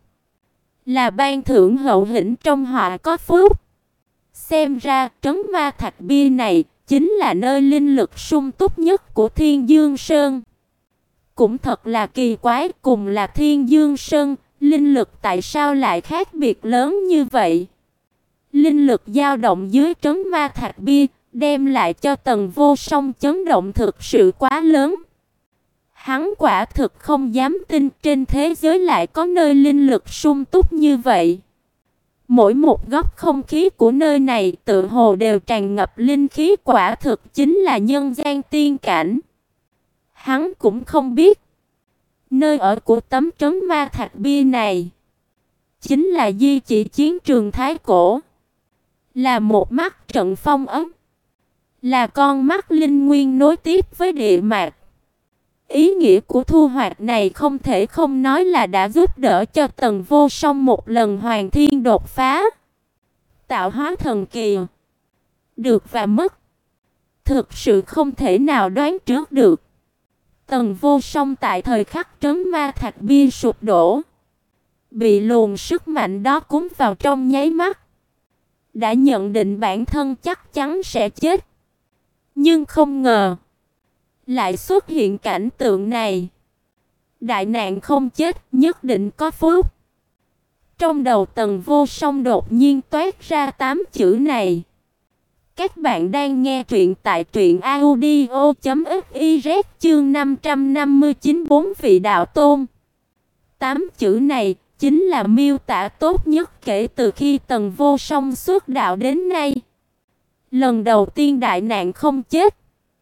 là ban thưởng hậu hĩnh trong họa có phúc. Xem ra trấn Ma Thạch Bia này chính là nơi linh lực sung túc nhất của Thiên Dương Sơn. Cũng thật là kỳ quái, cùng là Thiên Dương Sơn, linh lực tại sao lại khác biệt lớn như vậy? Linh lực dao động dưới trấn Ma Thạch Bia đem lại cho Tần Vô Song chấn động thực sự quá lớn. Hắn quả thực không dám tin trên thế giới lại có nơi linh lực sung túc như vậy. Mỗi một góc không khí của nơi này tự hồ đều tràn ngập linh khí, quả thực chính là nhân gian tiên cảnh. Hắn cũng không biết, nơi ở của tấm trấn Ma Thạch Bia này chính là di chỉ chiến trường Thái Cổ, là một mắt trận phong ấn, là con mắt linh nguyên nối tiếp với địa mạch. Ý nghĩa của thu hoạch này không thể không nói là đã giúp đỡ cho Tần Vô Song một lần hoàn thiên đột phá. Tạo hóa thần kỳ, được và mất, thực sự không thể nào đoán trước được. Tần Vô Song tại thời khắc trấn Ma Thạch Bia sụp đổ, bị luồng sức mạnh đó cuốn vào trong nháy mắt, đã nhận định bản thân chắc chắn sẽ chết. Nhưng không ngờ lại xuất hiện cảnh tượng này. Đại nạn không chết, nhất định có phúc. Trong đầu Tần Vô Song đột nhiên toát ra tám chữ này. Các bạn đang nghe truyện tại truyện audio chấm fiz chương năm trăm năm mươi chín bốn vị đạo tôn. Tám chữ này chính là miêu tả tốt nhất kể từ khi Tần Vô Song xuất đạo đến nay. Lần đầu tiên đại nạn không chết,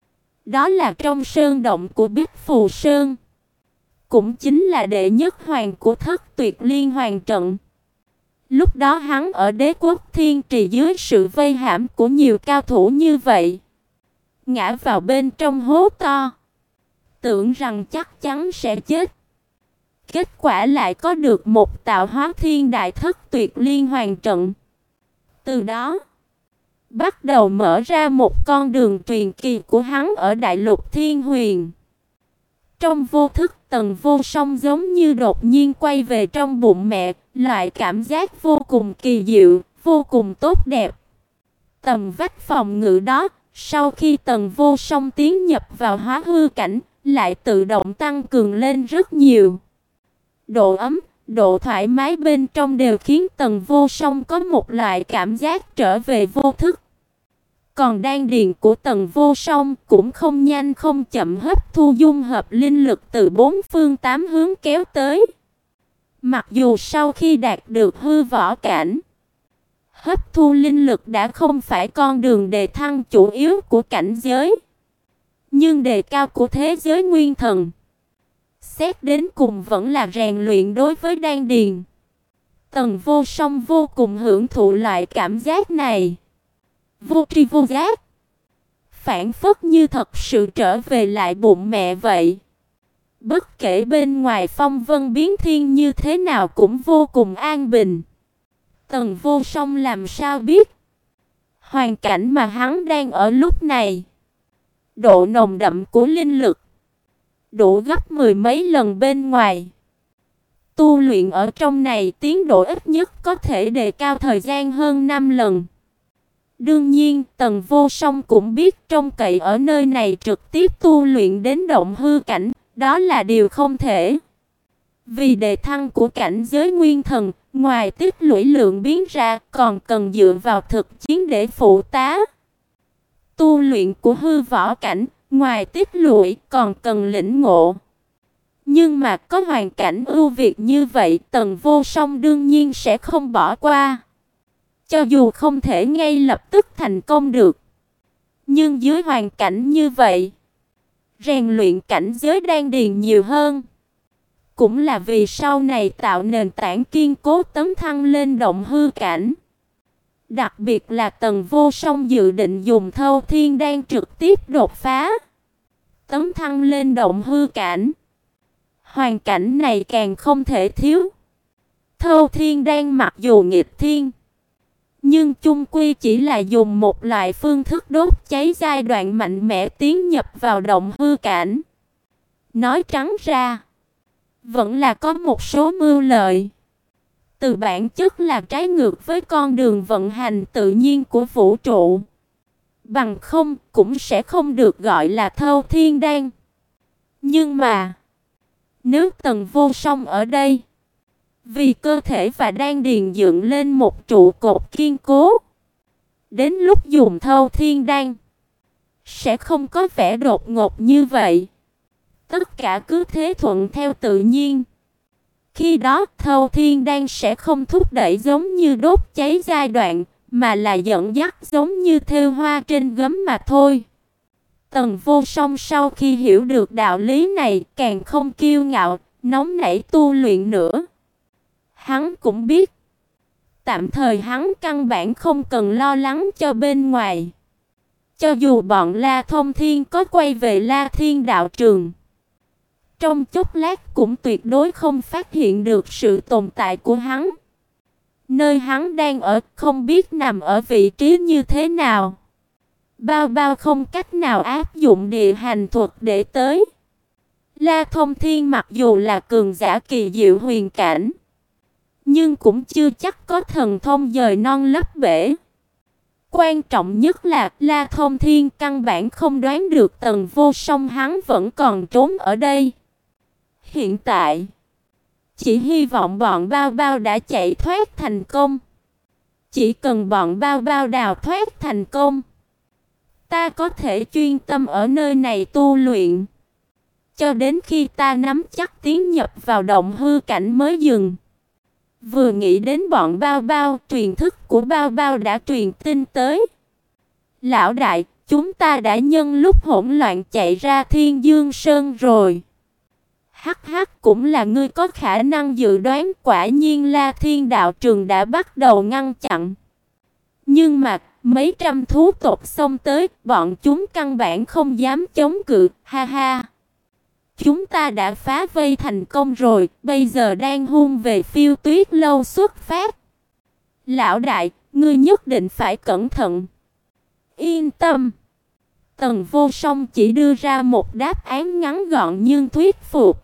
đó là trong sơn động của Bích Phù Sơn, cũng chính là đệ nhất hoàng của Thất Tuyệt Liên Hoàng trận. Lúc đó hắn ở Đế Quốc Thiên Trì dưới sự vây hãm của nhiều cao thủ như vậy, ngã vào bên trong hố to, tưởng rằng chắc chắn sẽ chết. Kết quả lại có được một tạo hóa thiên đại thất tuyệt liên hoàn trận. Từ đó, bắt đầu mở ra một con đường truyền kỳ của hắn ở đại lục Thiên Huyền. Trong vô thức, Tần Vô Song giống như đột nhiên quay về trong bụng mẹ, loại cảm giác vô cùng kỳ diệu, vô cùng tốt đẹp. Tầm vách phòng ngự đó, sau khi Tần Vô Song tiến nhập vào hóa hư cảnh, lại tự động tăng cường lên rất nhiều. Độ ấm, độ thoải mái bên trong đều khiến Tần Vô Song có một loại cảm giác trở về vô thức. Còn đan điền của Tần Vô Song cũng không nhanh không chậm hấp thu dung hợp linh lực từ bốn phương tám hướng kéo tới. Mặc dù sau khi đạt được hư võ cảnh, hấp thu linh lực đã không phải con đường đề thăng chủ yếu của cảnh giới, nhưng đề cao của thế giới nguyên thần. Xét đến cùng vẫn là rèn luyện đối với đan điền. Tần Vô Song vô cùng hưởng thụ loại cảm giác này. Vô tri vô giác, phảng phất như thật sự trở về lại bụng mẹ vậy. Bất kể bên ngoài phong vân biến thiên như thế nào cũng vô cùng an bình. Tần Vô Song làm sao biết hoàn cảnh mà hắn đang ở lúc này, độ nồng đậm của linh lực đủ gấp mười mấy lần bên ngoài. Tu luyện ở trong này tiến độ ít nhất có thể đề cao thời gian hơn năm lần. Đương nhiên, Tần Vô Song cũng biết trông cậy ở nơi này trực tiếp tu luyện đến động hư cảnh, đó là điều không thể. Vì đề thăng của cảnh giới nguyên thần, ngoài tích lũy lượng biến ra, còn cần dựa vào thực chiến để phụ tá. Tu luyện của hư võ cảnh, ngoài tích lũy còn cần lĩnh ngộ. Nhưng mà có hoàn cảnh ưu việt như vậy, Tần Vô Song đương nhiên sẽ không bỏ qua. Cho dù không thể ngay lập tức thành công được, nhưng dưới hoàn cảnh như vậy, rèn luyện cảnh giới đan điền nhiều hơn, cũng là vì sau này tạo nền tảng kiên cố tấn thăng lên động hư cảnh. Đặc biệt là Tần Vô Song dự định dùng Thâu Thiên Đan trực tiếp đột phá, tấn thăng lên động hư cảnh. Hoàn cảnh này càng không thể thiếu. Thâu Thiên Đan mặc dù nghịch thiên, nhưng chung quy chỉ là dùng một loại phương thức đốt cháy giai đoạn mạnh mẽ tiến nhập vào động hư cảnh. Nói trắng ra, vẫn là có một số mưu lợi. Từ bản chất là trái ngược với con đường vận hành tự nhiên của vũ trụ. Bằng không cũng sẽ không được gọi là Thâu Thiên Đan. Nhưng mà, nếu Tần Vô Song ở đây, vì cơ thể và đan điền dựng lên một trụ cột kiên cố, đến lúc dùng Thâu Thiên Đan sẽ không có vẻ đột ngột như vậy. Tất cả cứ thế thuận theo tự nhiên. Khi đó Thâu Thiên Đan sẽ không thúc đẩy giống như đốt cháy giai đoạn, mà là dẫn dắt giống như thêu hoa trên gấm mà thôi. Tần Vô Song sau khi hiểu được đạo lý này càng không kiêu ngạo, nóng nảy tu luyện nữa. Hắn cũng biết, tạm thời hắn căn bản không cần lo lắng cho bên ngoài. Cho dù bọn La Thông Thiên có quay về La Thiên đạo trường, trong chốc lát cũng tuyệt đối không phát hiện được sự tồn tại của hắn. Nơi hắn đang ở không biết nằm ở vị trí như thế nào. Bao bao không cách nào áp dụng địa hành thuật để tới. La Thông Thiên mặc dù là cường giả kỳ diệu huyền cảnh, nhưng cũng chưa chắc có thần thông dời non lấp bể. Quan trọng nhất là La Thông Thiên căn bản không đoán được Tần Vô Song hắn vẫn còn trốn ở đây. Hiện tại, chỉ hy vọng bọn bao bao đã chạy thoát thành công. Chỉ cần bọn bao bao đào thoát thành công, ta có thể chuyên tâm ở nơi này tu luyện, cho đến khi ta nắm chắc tiến nhập vào động hư cảnh mới dừng. Vừa nghĩ đến bọn bao bao, truyền thức của bao bao đã truyền tin tới. Lão đại, chúng ta đã nhân lúc hỗn loạn chạy ra Thiên Dương Sơn rồi. Hắc hắc, cũng là ngươi có khả năng dự đoán, quả nhiên La Thiên đạo trường đã bắt đầu ngăn chặn. Nhưng mà, mấy trăm thú tộc xông tới, bọn chúng căn bản không dám chống cự, ha ha. Chúng ta đã phá vây thành công rồi, bây giờ đang hung về Phiêu Tuyết lâu xuất phát. Lão đại, ngươi nhất định phải cẩn thận. Yên tâm. Tần Vô Song chỉ đưa ra một đáp án ngắn gọn nhưng thuyết phục.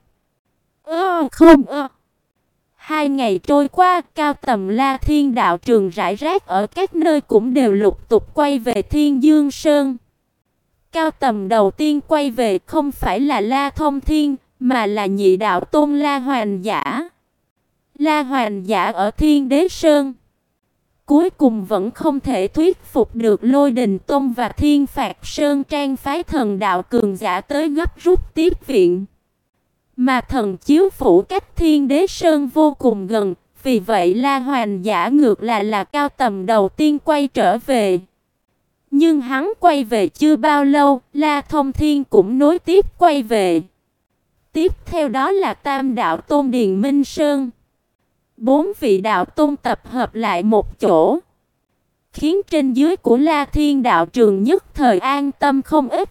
Ơ không ơ. Hai ngày trôi qua, Cao Tầm La Thiên đạo trường rải rác ở các nơi cũng đều lục tục quay về Thiên Dương Sơn. Cao Tầm đầu tiên quay về không phải là La Thông Thiên, mà là nhị đạo tôn La Hoành Giả. La Hoành Giả ở Thiên Đế Sơn, cuối cùng vẫn không thể thuyết phục được Lôi Đình Tôn và Thiên Phạt Sơn Trang phái thần đạo cường giả tới gấp rút tiếp viện. Mà thần chiếu phủ cách Thiên Đế Sơn vô cùng gần, vì vậy La Hoành Giả ngược lại là Cao Tầm đầu tiên quay trở về. Nhưng hắn quay về chưa bao lâu, La Thông Thiên cũng nối tiếp quay về. Tiếp theo đó là Tam đạo tôn Điền Minh Sơn. Bốn vị đạo tôn tập hợp lại một chỗ, khiến trên dưới của La Thiên đạo trường nhất thời an tâm không ít.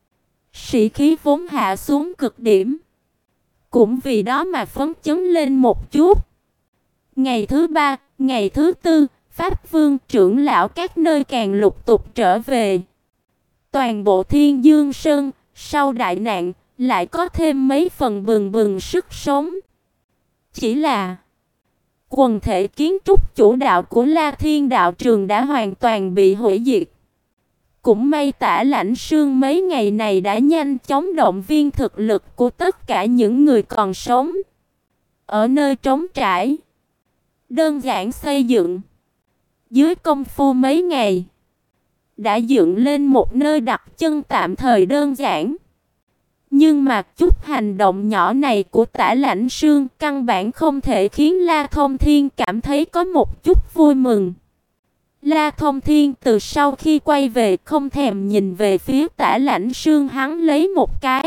Sĩ khí vốn hạ xuống cực điểm, cũng vì đó mà phấn chấn lên một chút. Ngày thứ ba, ngày thứ tư, Pháp Vương trưởng lão các nơi càng lục tục trở về. Toàn bộ Thiên Dương Sơn, sau đại nạn, lại có thêm mấy phần bừng bừng sức sống. Chỉ là quần thể kiến trúc chủ đạo của La Thiên đạo trường đã hoàn toàn bị hủy diệt. Cũng may Tả Lãnh Sương mấy ngày này đã nhanh chóng động viên thực lực của tất cả những người còn sống. Ở nơi trống trải, đơn giản xây dựng, dưới công phu mấy ngày, đã dựng lên một nơi đặt chân tạm thời đơn giản. Nhưng mà chút hành động nhỏ này của Tả Lãnh Sương căn bản không thể khiến La Thông Thiên cảm thấy có một chút vui mừng. La Thông Thiên từ sau khi quay về không thèm nhìn về phía Tả Lãnh Sương hắn lấy một cái.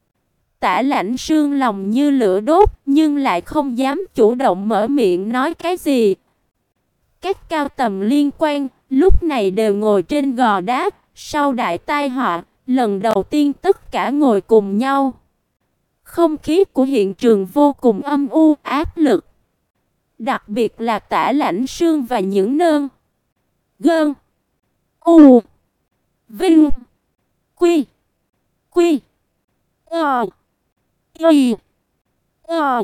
Tả Lãnh Sương lòng như lửa đốt nhưng lại không dám chủ động mở miệng nói cái gì. Các cao tầm liên quan lúc này đều ngồi trên gò đá, sau đại tai họa, lần đầu tiên tất cả ngồi cùng nhau. Không khí của hiện trường vô cùng âm u, áp lực. Đặc biệt là Tả Lãnh Sương và những nơn Gơn U Vinh Quy Quy Ờ Y Ờ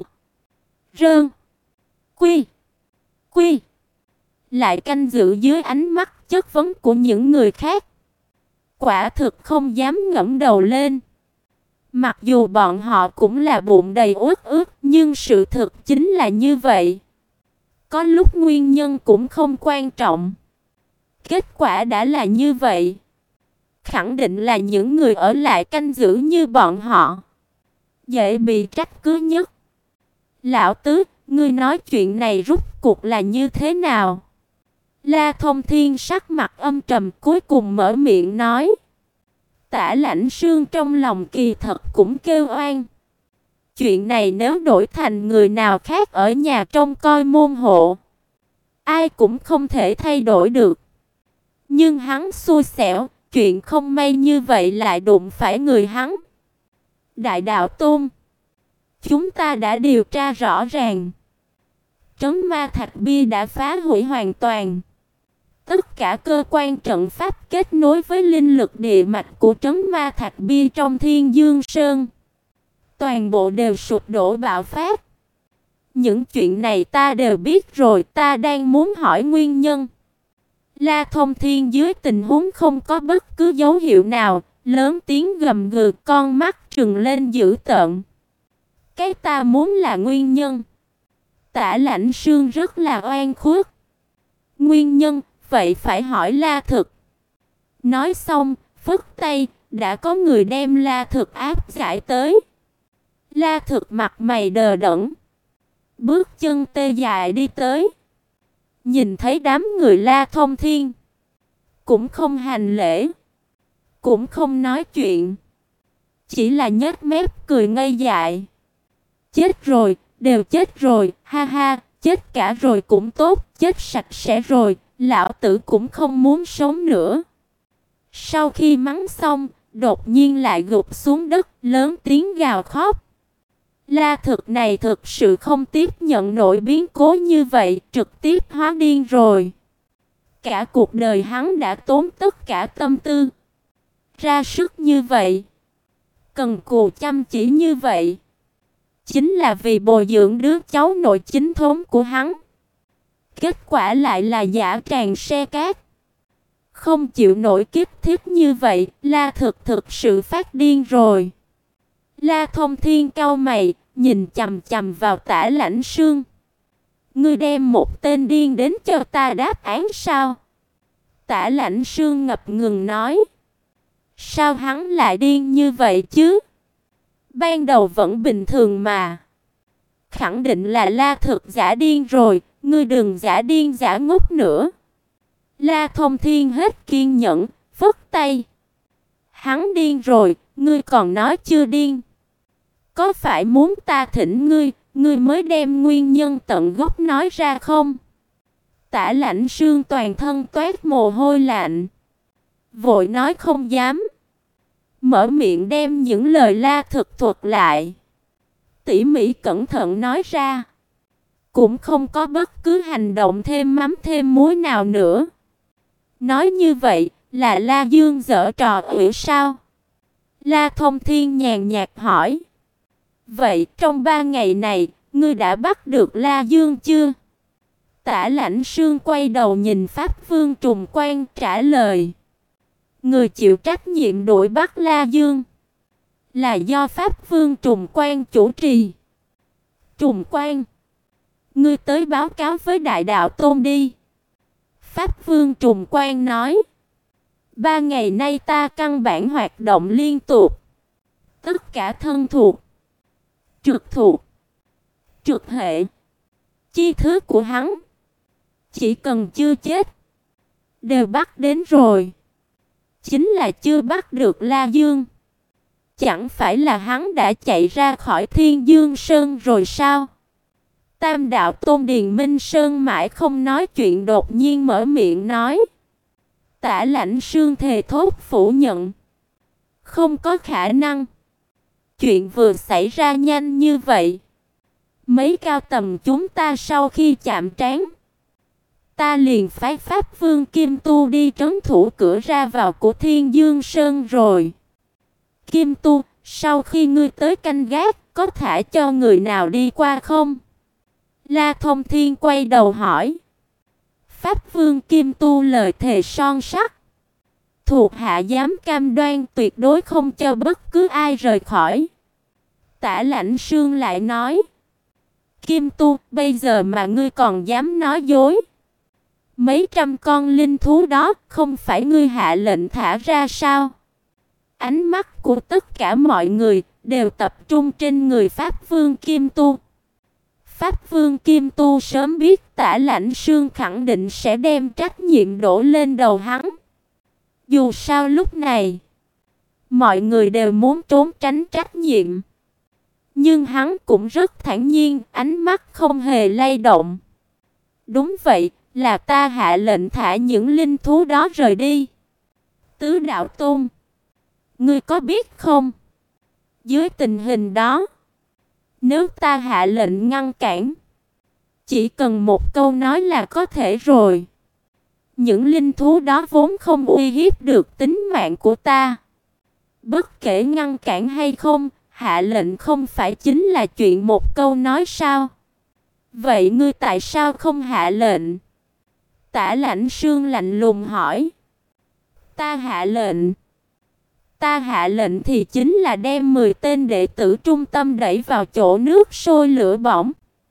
Rơn Quy Quy lại canh giữ dưới ánh mắt chất vấn của những người khác. Quả thực không dám ngẩng đầu lên. Mặc dù bọn họ cũng là bụng đầy uất ức, nhưng sự thực chính là như vậy. Có lúc nguyên nhân cũng không quan trọng. Kết quả đã là như vậy. Khẳng định là những người ở lại canh giữ như bọn họ dễ bị trách cứ nhất. Lão Tứ, ngươi nói chuyện này rút cuộc là như thế nào? La Thông Thiên sắc mặt âm trầm cuối cùng mở miệng nói. Tả Lãnh Sương trong lòng kỳ thật cũng kêu oan. Chuyện này nếu đổi thành người nào khác ở nhà trông coi môn hộ, ai cũng không thể thay đổi được. Nhưng hắn xui xẻo, chuyện không may như vậy lại đụng phải người hắn. Đại đạo Tôn, chúng ta đã điều tra rõ ràng. Trấn Ma Thạch Bia đã phá hủy hoàn toàn. Tất cả cơ quan trận pháp kết nối với linh lực địa mạch của Trấn Ma Thạch Bia trong Thiên Dương Sơn, toàn bộ đều sụp đổ bạo phát. Những chuyện này ta đều biết rồi, ta đang muốn hỏi nguyên nhân. La Thông Thiên dưới tình huống không có bất cứ dấu hiệu nào, lớn tiếng gầm gừ, con mắt trừng lên dữ tợn. Cái ta muốn là nguyên nhân. Tả Lãnh Sương rất là oan khuất. Nguyên nhân, vậy phải hỏi La Thực. Nói xong, phất tay, đã có người đem La Thực áp giải tới. La Thực mặt mày đờ đẫn, bước chân tê dại đi tới. Nhìn thấy đám người La Thông Thiên, cũng không hành lễ, cũng không nói chuyện, chỉ là nhếch mép cười ngây dại. Chết rồi, đều chết rồi, ha ha, chết cả rồi cũng tốt, chết sạch sẽ rồi, lão tử cũng không muốn sống nữa. Sau khi mắng xong, đột nhiên lại gục xuống đất, lớn tiếng gào khóc. La Thực này thực sự không tiếp nhận nổi biến cố như vậy, trực tiếp hóa điên rồi. Cả cuộc đời hắn đã tốn tất cả tâm tư, ra sức như vậy, cần cù chăm chỉ như vậy, chính là vì bồi dưỡng đứa cháu nội chính thống của hắn. Kết quả lại là giả tràng xe cát. Không chịu nổi kiếp thiết như vậy, La Thực thực sự phát điên rồi. La Thông Thiên cau mày, nhìn chằm chằm vào Tả Lãnh Sương. Ngươi đem một tên điên đến cho ta đáp án sao? Tả Lãnh Sương ngập ngừng nói. Sao hắn lại điên như vậy chứ? Ban đầu vẫn bình thường mà. Khẳng định là La Thực giả điên rồi, ngươi đừng giả điên giả ngốc nữa. La Thông Thiên hết kiên nhẫn, phất tay. Hắn điên rồi, ngươi còn nói chưa điên. Có phải muốn ta thỉnh ngươi, ngươi mới đem nguyên nhân tận gốc nói ra không? Tả Lãnh Sương toàn thân toát mồ hôi lạnh, vội nói không dám. Mở miệng đem những lời La Thực thuật lại, tỉ mỉ cẩn thận nói ra. Cũng không có bất cứ hành động thêm mắm thêm muối nào nữa. Nói như vậy là La Dương giở trò ủy sao? La Thông Thiên nhàn nhạt hỏi. Vậy trong ba ngày này, ngươi đã bắt được La Dương chưa? Tả Lãnh Sương quay đầu nhìn Pháp Vương Trùng Quan trả lời. Người chịu trách nhiệm đuổi bắt La Dương là do Pháp Vương Trùng Quan chủ trì. Trùng Quan, ngươi tới báo cáo với Đại Đạo Tôn đi. Pháp Vương Trùng Quan nói. Ba ngày nay ta căn bản hoạt động liên tục. Tất cả thân thuộc, trực thuộc, trực hệ, chi thứ của hắn, chỉ cần chưa chết, đều bắt đến rồi. Chính là chưa bắt được La Dương. Chẳng phải là hắn đã chạy ra khỏi Thiên Dương Sơn rồi sao? Tam Đạo Tôn Điền Minh Sơn mãi không nói chuyện, đột nhiên mở miệng nói. Tả Lãnh Sương thề thốt phủ nhận. Không có khả năng. Chuyện vừa xảy ra nhanh như vậy. Mấy cao tầm chúng ta sau khi chạm trán, ta liền phái Pháp Vương Kim Tu đi trấn thủ cửa ra vào của Thiên Dương Sơn rồi. Kim Tu, sau khi ngươi tới canh gác, có thả cho người nào đi qua không? La Thông Thiên quay đầu hỏi. Pháp Vương Kim Tu lời thề son sắt. Thuộc hạ dám cam đoan tuyệt đối không cho bất cứ ai rời khỏi. Tả Lãnh Sương lại nói. Kim Tu, bây giờ mà ngươi còn dám nói dối. Mấy trăm con linh thú đó không phải ngươi hạ lệnh thả ra sao? Ánh mắt của tất cả mọi người đều tập trung trên người Pháp Vương Kim Tu. Pháp Vương Kim Tu sớm biết Tả Lãnh Sương khẳng định sẽ đem trách nhiệm đổ lên đầu hắn. Dù sao lúc này, mọi người đều muốn trốn tránh trách nhiệm. Nhưng hắn cũng rất thản nhiên, ánh mắt không hề lay động. Đúng vậy, là ta hạ lệnh thả những linh thú đó rời đi. Tứ Đạo Tôn, ngươi có biết không? Dưới tình hình đó, nếu ta hạ lệnh ngăn cản, chỉ cần một câu nói là có thể rồi. Những linh thú đó vốn không uy hiếp được tính mạng của ta. Bất kể ngăn cản hay không, hạ lệnh không phải chính là chuyện một câu nói sao? Vậy ngươi tại sao không hạ lệnh? Tả Lãnh Sương lạnh lùng hỏi. Ta hạ lệnh. Ta hạ lệnh thì chính là đem mười tên đệ tử trung tâm đẩy vào chỗ nước sôi lửa bỏng.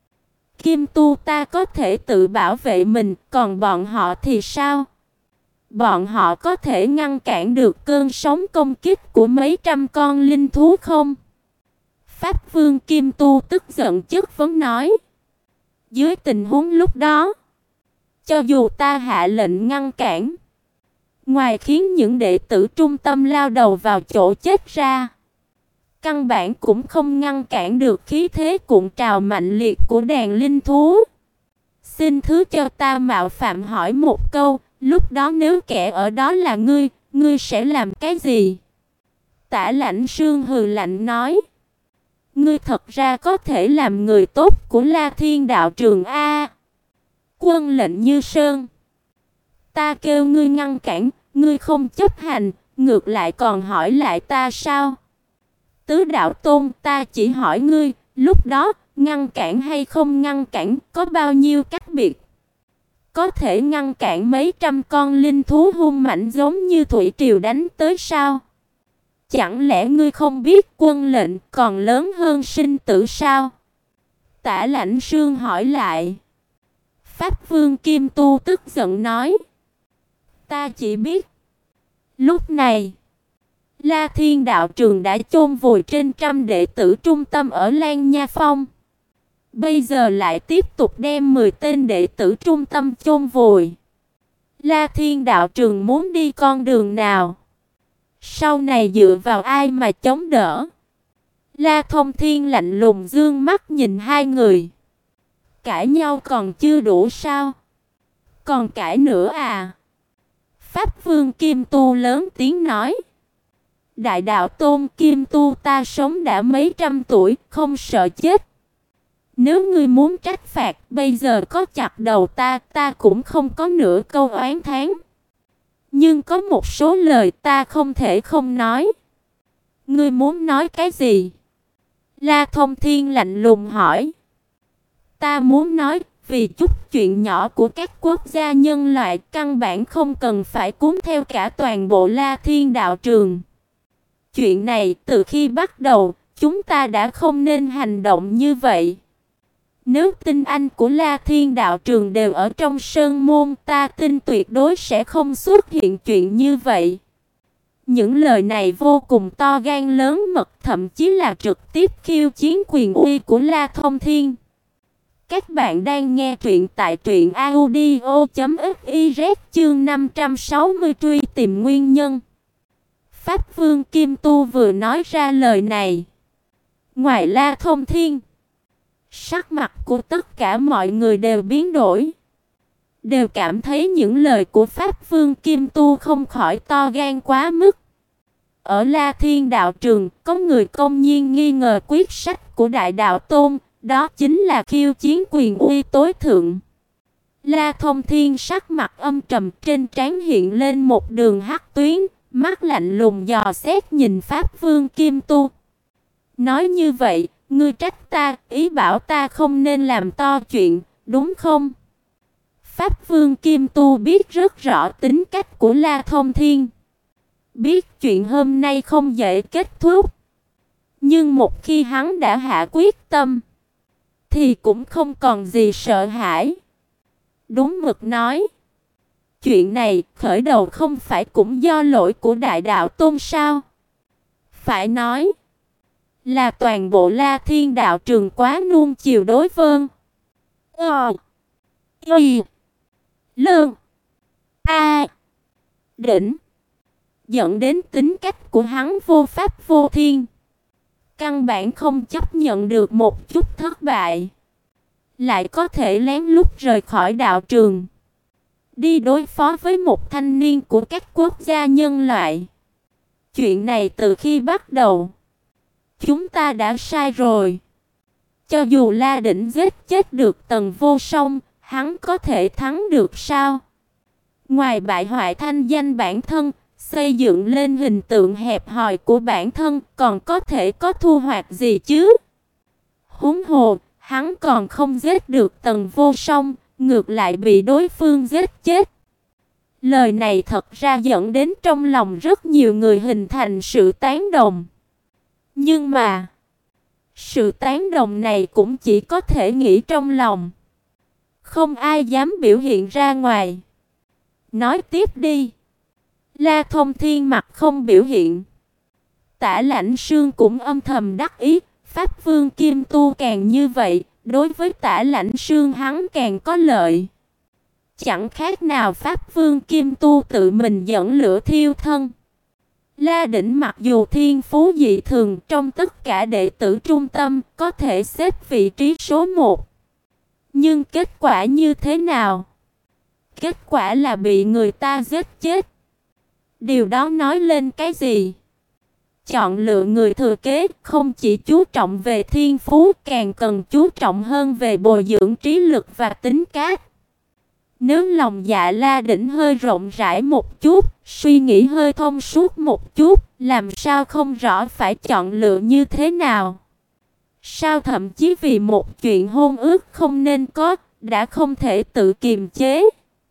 Kim Tu ta có thể tự bảo vệ mình, còn bọn họ thì sao? Bọn họ có thể ngăn cản được cơn sóng công kích của mấy trăm con linh thú không? Pháp Vương Kim Tu tức giận chất vấn nói. Dưới tình huống lúc đó, cho dù ta hạ lệnh ngăn cản, ngoài khiến những đệ tử trung tâm lao đầu vào chỗ chết ra, căn bản cũng không ngăn cản được khí thế cuộn trào mạnh liệt của đàn linh thú. Xin thứ cho ta mạo phạm hỏi một câu, lúc đó nếu kẻ ở đó là ngươi, ngươi sẽ làm cái gì? Tả Lãnh Sương hừ lạnh nói. Ngươi thật ra có thể làm người tốt của La Thiên đạo trường a. Quân lệnh như sơn. Ta kêu ngươi ngăn cản, ngươi không chấp hành, ngược lại còn hỏi lại ta sao? Tứ đạo tôn, ta chỉ hỏi ngươi, lúc đó, ngăn cản hay không ngăn cản, có bao nhiêu cách biệt? Có thể ngăn cản mấy trăm con linh thú hung mạnh giống như thủy triều đánh tới sao? Chẳng lẽ ngươi không biết quân lệnh còn lớn hơn sinh tử sao? Tả Lãnh Sương hỏi lại. Pháp Vương Kim Tu tức giận nói. Ta chỉ biết. Lúc này, La Thiên đạo trường đã chôn vùi trên trăm đệ tử trung tâm ở Lan Nha Phong. Bây giờ lại tiếp tục đem mười tên đệ tử trung tâm chôn vùi. La Thiên đạo trường muốn đi con đường nào? Sau này dựa vào ai mà chống đỡ? La Thông Thiên lạnh lùng dương mắt nhìn hai người. Cãi nhau còn chưa đủ sao? Còn cãi nữa à? Pháp Vương Kim Tu lớn tiếng nói. Đại đạo tôn Kim Tu ta sống đã mấy trăm tuổi, không sợ chết. Nếu ngươi muốn trách phạt, bây giờ có chặt đầu ta, ta cũng không có nửa câu oán thán. Nhưng có một số lời ta không thể không nói. Ngươi muốn nói cái gì? La Thông Thiên lạnh lùng hỏi. Ta muốn nói, vì chút chuyện nhỏ của các quốc gia nhân loại căn bản không cần phải cuốn theo cả toàn bộ La Thiên đạo trường. Chuyện này từ khi bắt đầu, chúng ta đã không nên hành động như vậy. Nếu tinh anh của La Thiên đạo trường đều ở trong sơn môn, ta tin tuyệt đối sẽ không xuất hiện chuyện như vậy. Những lời này vô cùng to gan lớn mật, thậm chí là trực tiếp khiêu chiến quyền uy của La Thông Thiên. Các bạn đang nghe truyện tại truyện audio chấm fiz chương năm trăm sáu mươi truy tìm nguyên nhân. Pháp Vương Kim Tu vừa nói ra lời này. Ngoài La Thông Thiên, sắc mặt của tất cả mọi người đều biến đổi. Đều cảm thấy những lời của Pháp Vương Kim Tu không khỏi to gan quá mức. Ở La Thiên đạo trường, có người công nhiên nghi ngờ quyết sách của Đại đạo tôn, đó chính là khiêu chiến quyền uy tối thượng. La Thông Thiên sắc mặt âm trầm, trên trán hiện lên một đường hắc tuyến, mắt lạnh lùng dò xét nhìn Pháp Vương Kim Tu. Nói như vậy, ngươi trách ta, ý bảo ta không nên làm to chuyện, đúng không? Pháp Vương Kim Tu biết rất rõ tính cách của La Thông Thiên. Biết chuyện hôm nay không dễ kết thúc. Nhưng một khi hắn đã hạ quyết tâm, thì cũng không còn gì sợ hãi. Đúng mực nói, chuyện này khởi đầu không phải cũng do lỗi của Đại đạo tôn sao? Phải nói là toàn bộ La Thiên đạo trường quá nuông chiều đối phương. Ờ Y Lương A Đỉnh, dẫn đến tính cách của hắn vô pháp vô thiên. Căn bản không chấp nhận được một chút thất bại, lại có thể lén lút rời khỏi đạo trường, đi đối phó với một thanh niên của các quốc gia nhân loại. Chuyện này từ khi bắt đầu, chúng ta đã sai rồi. Cho dù La Đỉnh giết chết được Tần Vô Song, hắn có thể thắng được sao? Ngoài bại hoại thanh danh bản thân, xây dựng lên hình tượng hẹp hòi của bản thân, còn có thể có thu hoạch gì chứ? Huống hồ, hắn còn không giết được Tần Vô Song, ngược lại bị đối phương giết chết. Lời này thật ra dẫn đến trong lòng rất nhiều người hình thành sự tán đồng. Nhưng mà, sự tán đồng này cũng chỉ có thể nghĩ trong lòng. Không ai dám biểu hiện ra ngoài. Nói tiếp đi. La Thông Thiên mặt không biểu hiện. Tả Lãnh Sương cũng âm thầm đắc ý. Pháp Vương Kim Tu càng như vậy, đối với Tả Lãnh Sương hắn càng có lợi. Chẳng khác nào Pháp Vương Kim Tu tự mình dẫn lửa thiêu thân. La Đỉnh mặc dù thiên phú dị thường, trong tất cả đệ tử trung tâm có thể xếp vị trí số một. Nhưng kết quả như thế nào? Kết quả là bị người ta giết chết. Điều đó nói lên cái gì? Chọn lựa người thừa kế không chỉ chú trọng về thiên phú, càng cần chú trọng hơn về bồi dưỡng trí lực và tính cách. Nếu lòng dạ La Đỉnh hơi rộng rãi một chút, suy nghĩ hơi thông suốt một chút, làm sao không rõ phải chọn lựa như thế nào. Sao thậm chí vì một chuyện hôn ước không nên có, đã không thể tự kiềm chế.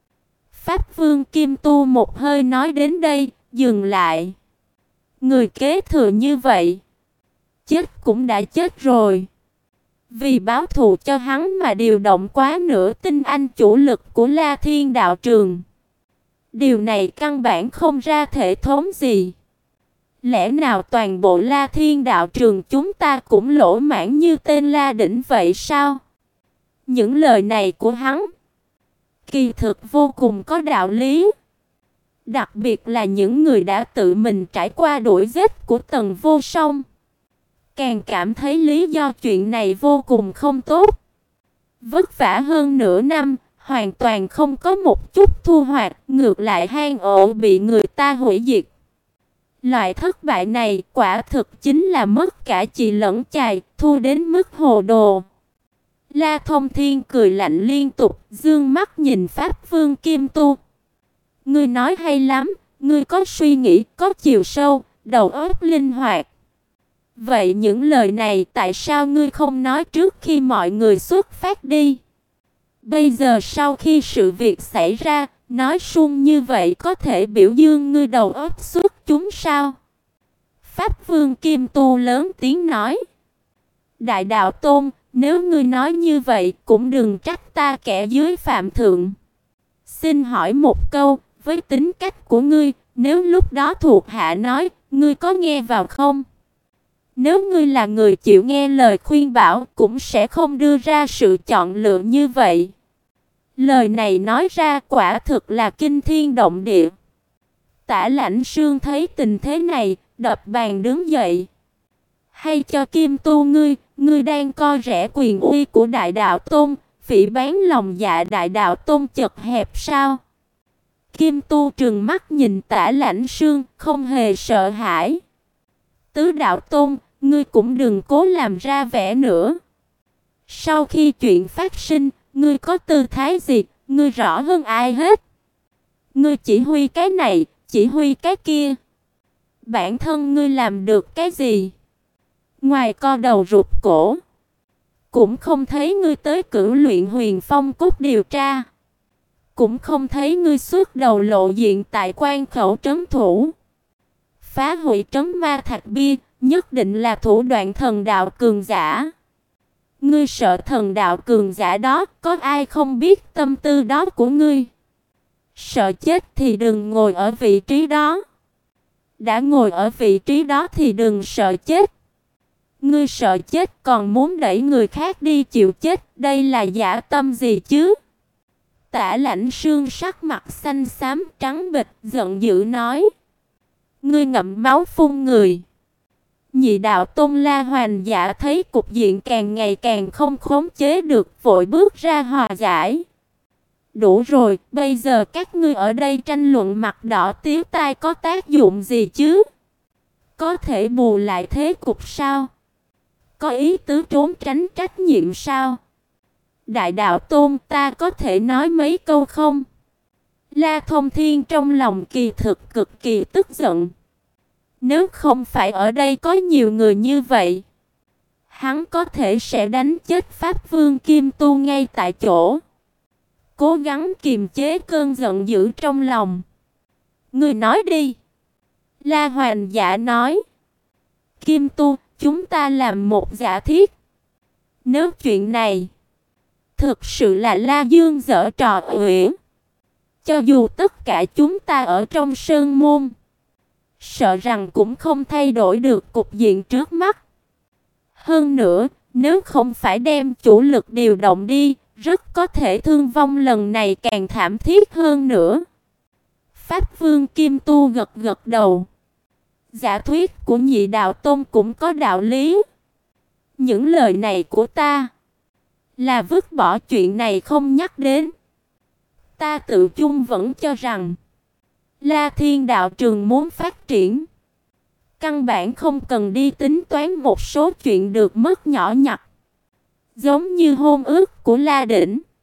Pháp Vương Kim Tu một hơi nói đến đây, dừng lại. Người kế thừa như vậy, chết cũng đã chết rồi. Vì báo thù cho hắn mà điều động quá nửa tinh anh chủ lực của La Thiên đạo trường. Điều này căn bản không ra thể thống gì. Lẽ nào toàn bộ La Thiên đạo trường chúng ta cũng lỗ mãn như tên La Đỉnh vậy sao? Những lời này của hắn kỳ thực vô cùng có đạo lý. Đặc biệt là những người đã tự mình trải qua đuổi giết của Tần Vô Song, càng cảm thấy lý do chuyện này vô cùng không tốt. Vất vả hơn nửa năm, hoàn toàn không có một chút thu hoạch, ngược lại hang ổ bị người ta hủy diệt. Loại thất bại này quả thực chính là mất cả chị lẫn chài, thua đến mức hồ đồ. La Thông Thiên cười lạnh liên tục, dương mắt nhìn Pháp Vương Kim Tu. Ngươi nói hay lắm, ngươi có suy nghĩ, có chiều sâu, đầu óc linh hoạt. Vậy những lời này tại sao ngươi không nói trước khi mọi người xuất phát đi? Bây giờ sau khi sự việc xảy ra, nói suông như vậy có thể biểu dương ngươi đầu óc xuất chúng sao? Pháp Vương Kim Tu lớn tiếng nói. Đại đạo tôn, nếu ngươi nói như vậy cũng đừng trách ta kẻ dưới phạm thượng. Xin hỏi một câu, với tính cách của ngươi, nếu lúc đó thuộc hạ nói, ngươi có nghe vào không? Nếu ngươi là người chịu nghe lời khuyên bảo, cũng sẽ không đưa ra sự chọn lựa như vậy. Lời này nói ra quả thực là kinh thiên động địa. Tả Lãnh Sương thấy tình thế này, đập bàn đứng dậy. Hay cho Kim Tu ngươi, ngươi đang coi rẻ quyền uy của Đại Đạo Tôn, phỉ báng lòng dạ Đại Đạo Tôn chật hẹp sao? Kim Tu trừng mắt nhìn Tả Lãnh Sương, không hề sợ hãi. Tứ Đạo Tôn, ngươi cũng đừng cố làm ra vẻ nữa. Sau khi chuyện phát sinh, ngươi có tư thái gì, ngươi rõ hơn ai hết. Ngươi chỉ huy cái này, chỉ huy cái kia. Bản thân ngươi làm được cái gì? Ngoài co đầu rụt cổ, cũng không thấy ngươi tới cử luyện Huyền Phong Cốt điều tra. Cũng không thấy ngươi xuất đầu lộ diện tại quan khẩu trấn thủ. Phá hủy trấn ma thạch bia, nhất định là thủ đoạn thần đạo cường giả. Ngươi sợ thần đạo cường giả đó, có ai không biết tâm tư đó của ngươi? Sợ chết thì đừng ngồi ở vị trí đó. Đã ngồi ở vị trí đó thì đừng sợ chết. Ngươi sợ chết còn muốn đẩy người khác đi chịu chết, đây là dã tâm gì chứ? Tả Lãnh Sương sắc mặt xanh xám trắng bệch, giận dữ nói. Ngươi ngậm máu phun người. Nhị đạo Tôn La Hoành Dạ thấy cục diện càng ngày càng không khống chế được, vội bước ra hòa giải. Đủ rồi, bây giờ các ngươi ở đây tranh luận mặt đỏ tía tai có tác dụng gì chứ? Có thể bù lại thế cục sao? Có ý tứ trốn tránh trách nhiệm sao? Đại đạo Tôn, ta có thể nói mấy câu không? La Thông Thiên trong lòng kỳ thực cực kỳ tức giận. Nếu không phải ở đây có nhiều người như vậy, hắn có thể sẽ đánh chết Pháp Vương Kim Tu ngay tại chỗ. Cố gắng kiềm chế cơn giận dữ trong lòng. Ngươi nói đi. La Hoành Dạ nói. Kim Tu, chúng ta làm một giả thiết. Nếu chuyện này thực sự là La Dương giở trò uyển, cho dù tất cả chúng ta ở trong sơn môn, sợ rằng cũng không thay đổi được cục diện trước mắt. Hơn nữa, nếu không phải đem chủ lực điều động đi, rất có thể thương vong lần này càng thảm thiết hơn nữa. Pháp Vương Kim Tu gật gật đầu. Giả thuyết của Nhị đạo Tôn cũng có đạo lý. Những lời này của ta là vứt bỏ chuyện này không nhắc đến. Ta tự chung vẫn cho rằng La Thiên đạo trường muốn phát triển, Căn bản không cần đi tính toán một số chuyện được mất nhỏ nhặt. Giống như hôn ước của La Đỉnh.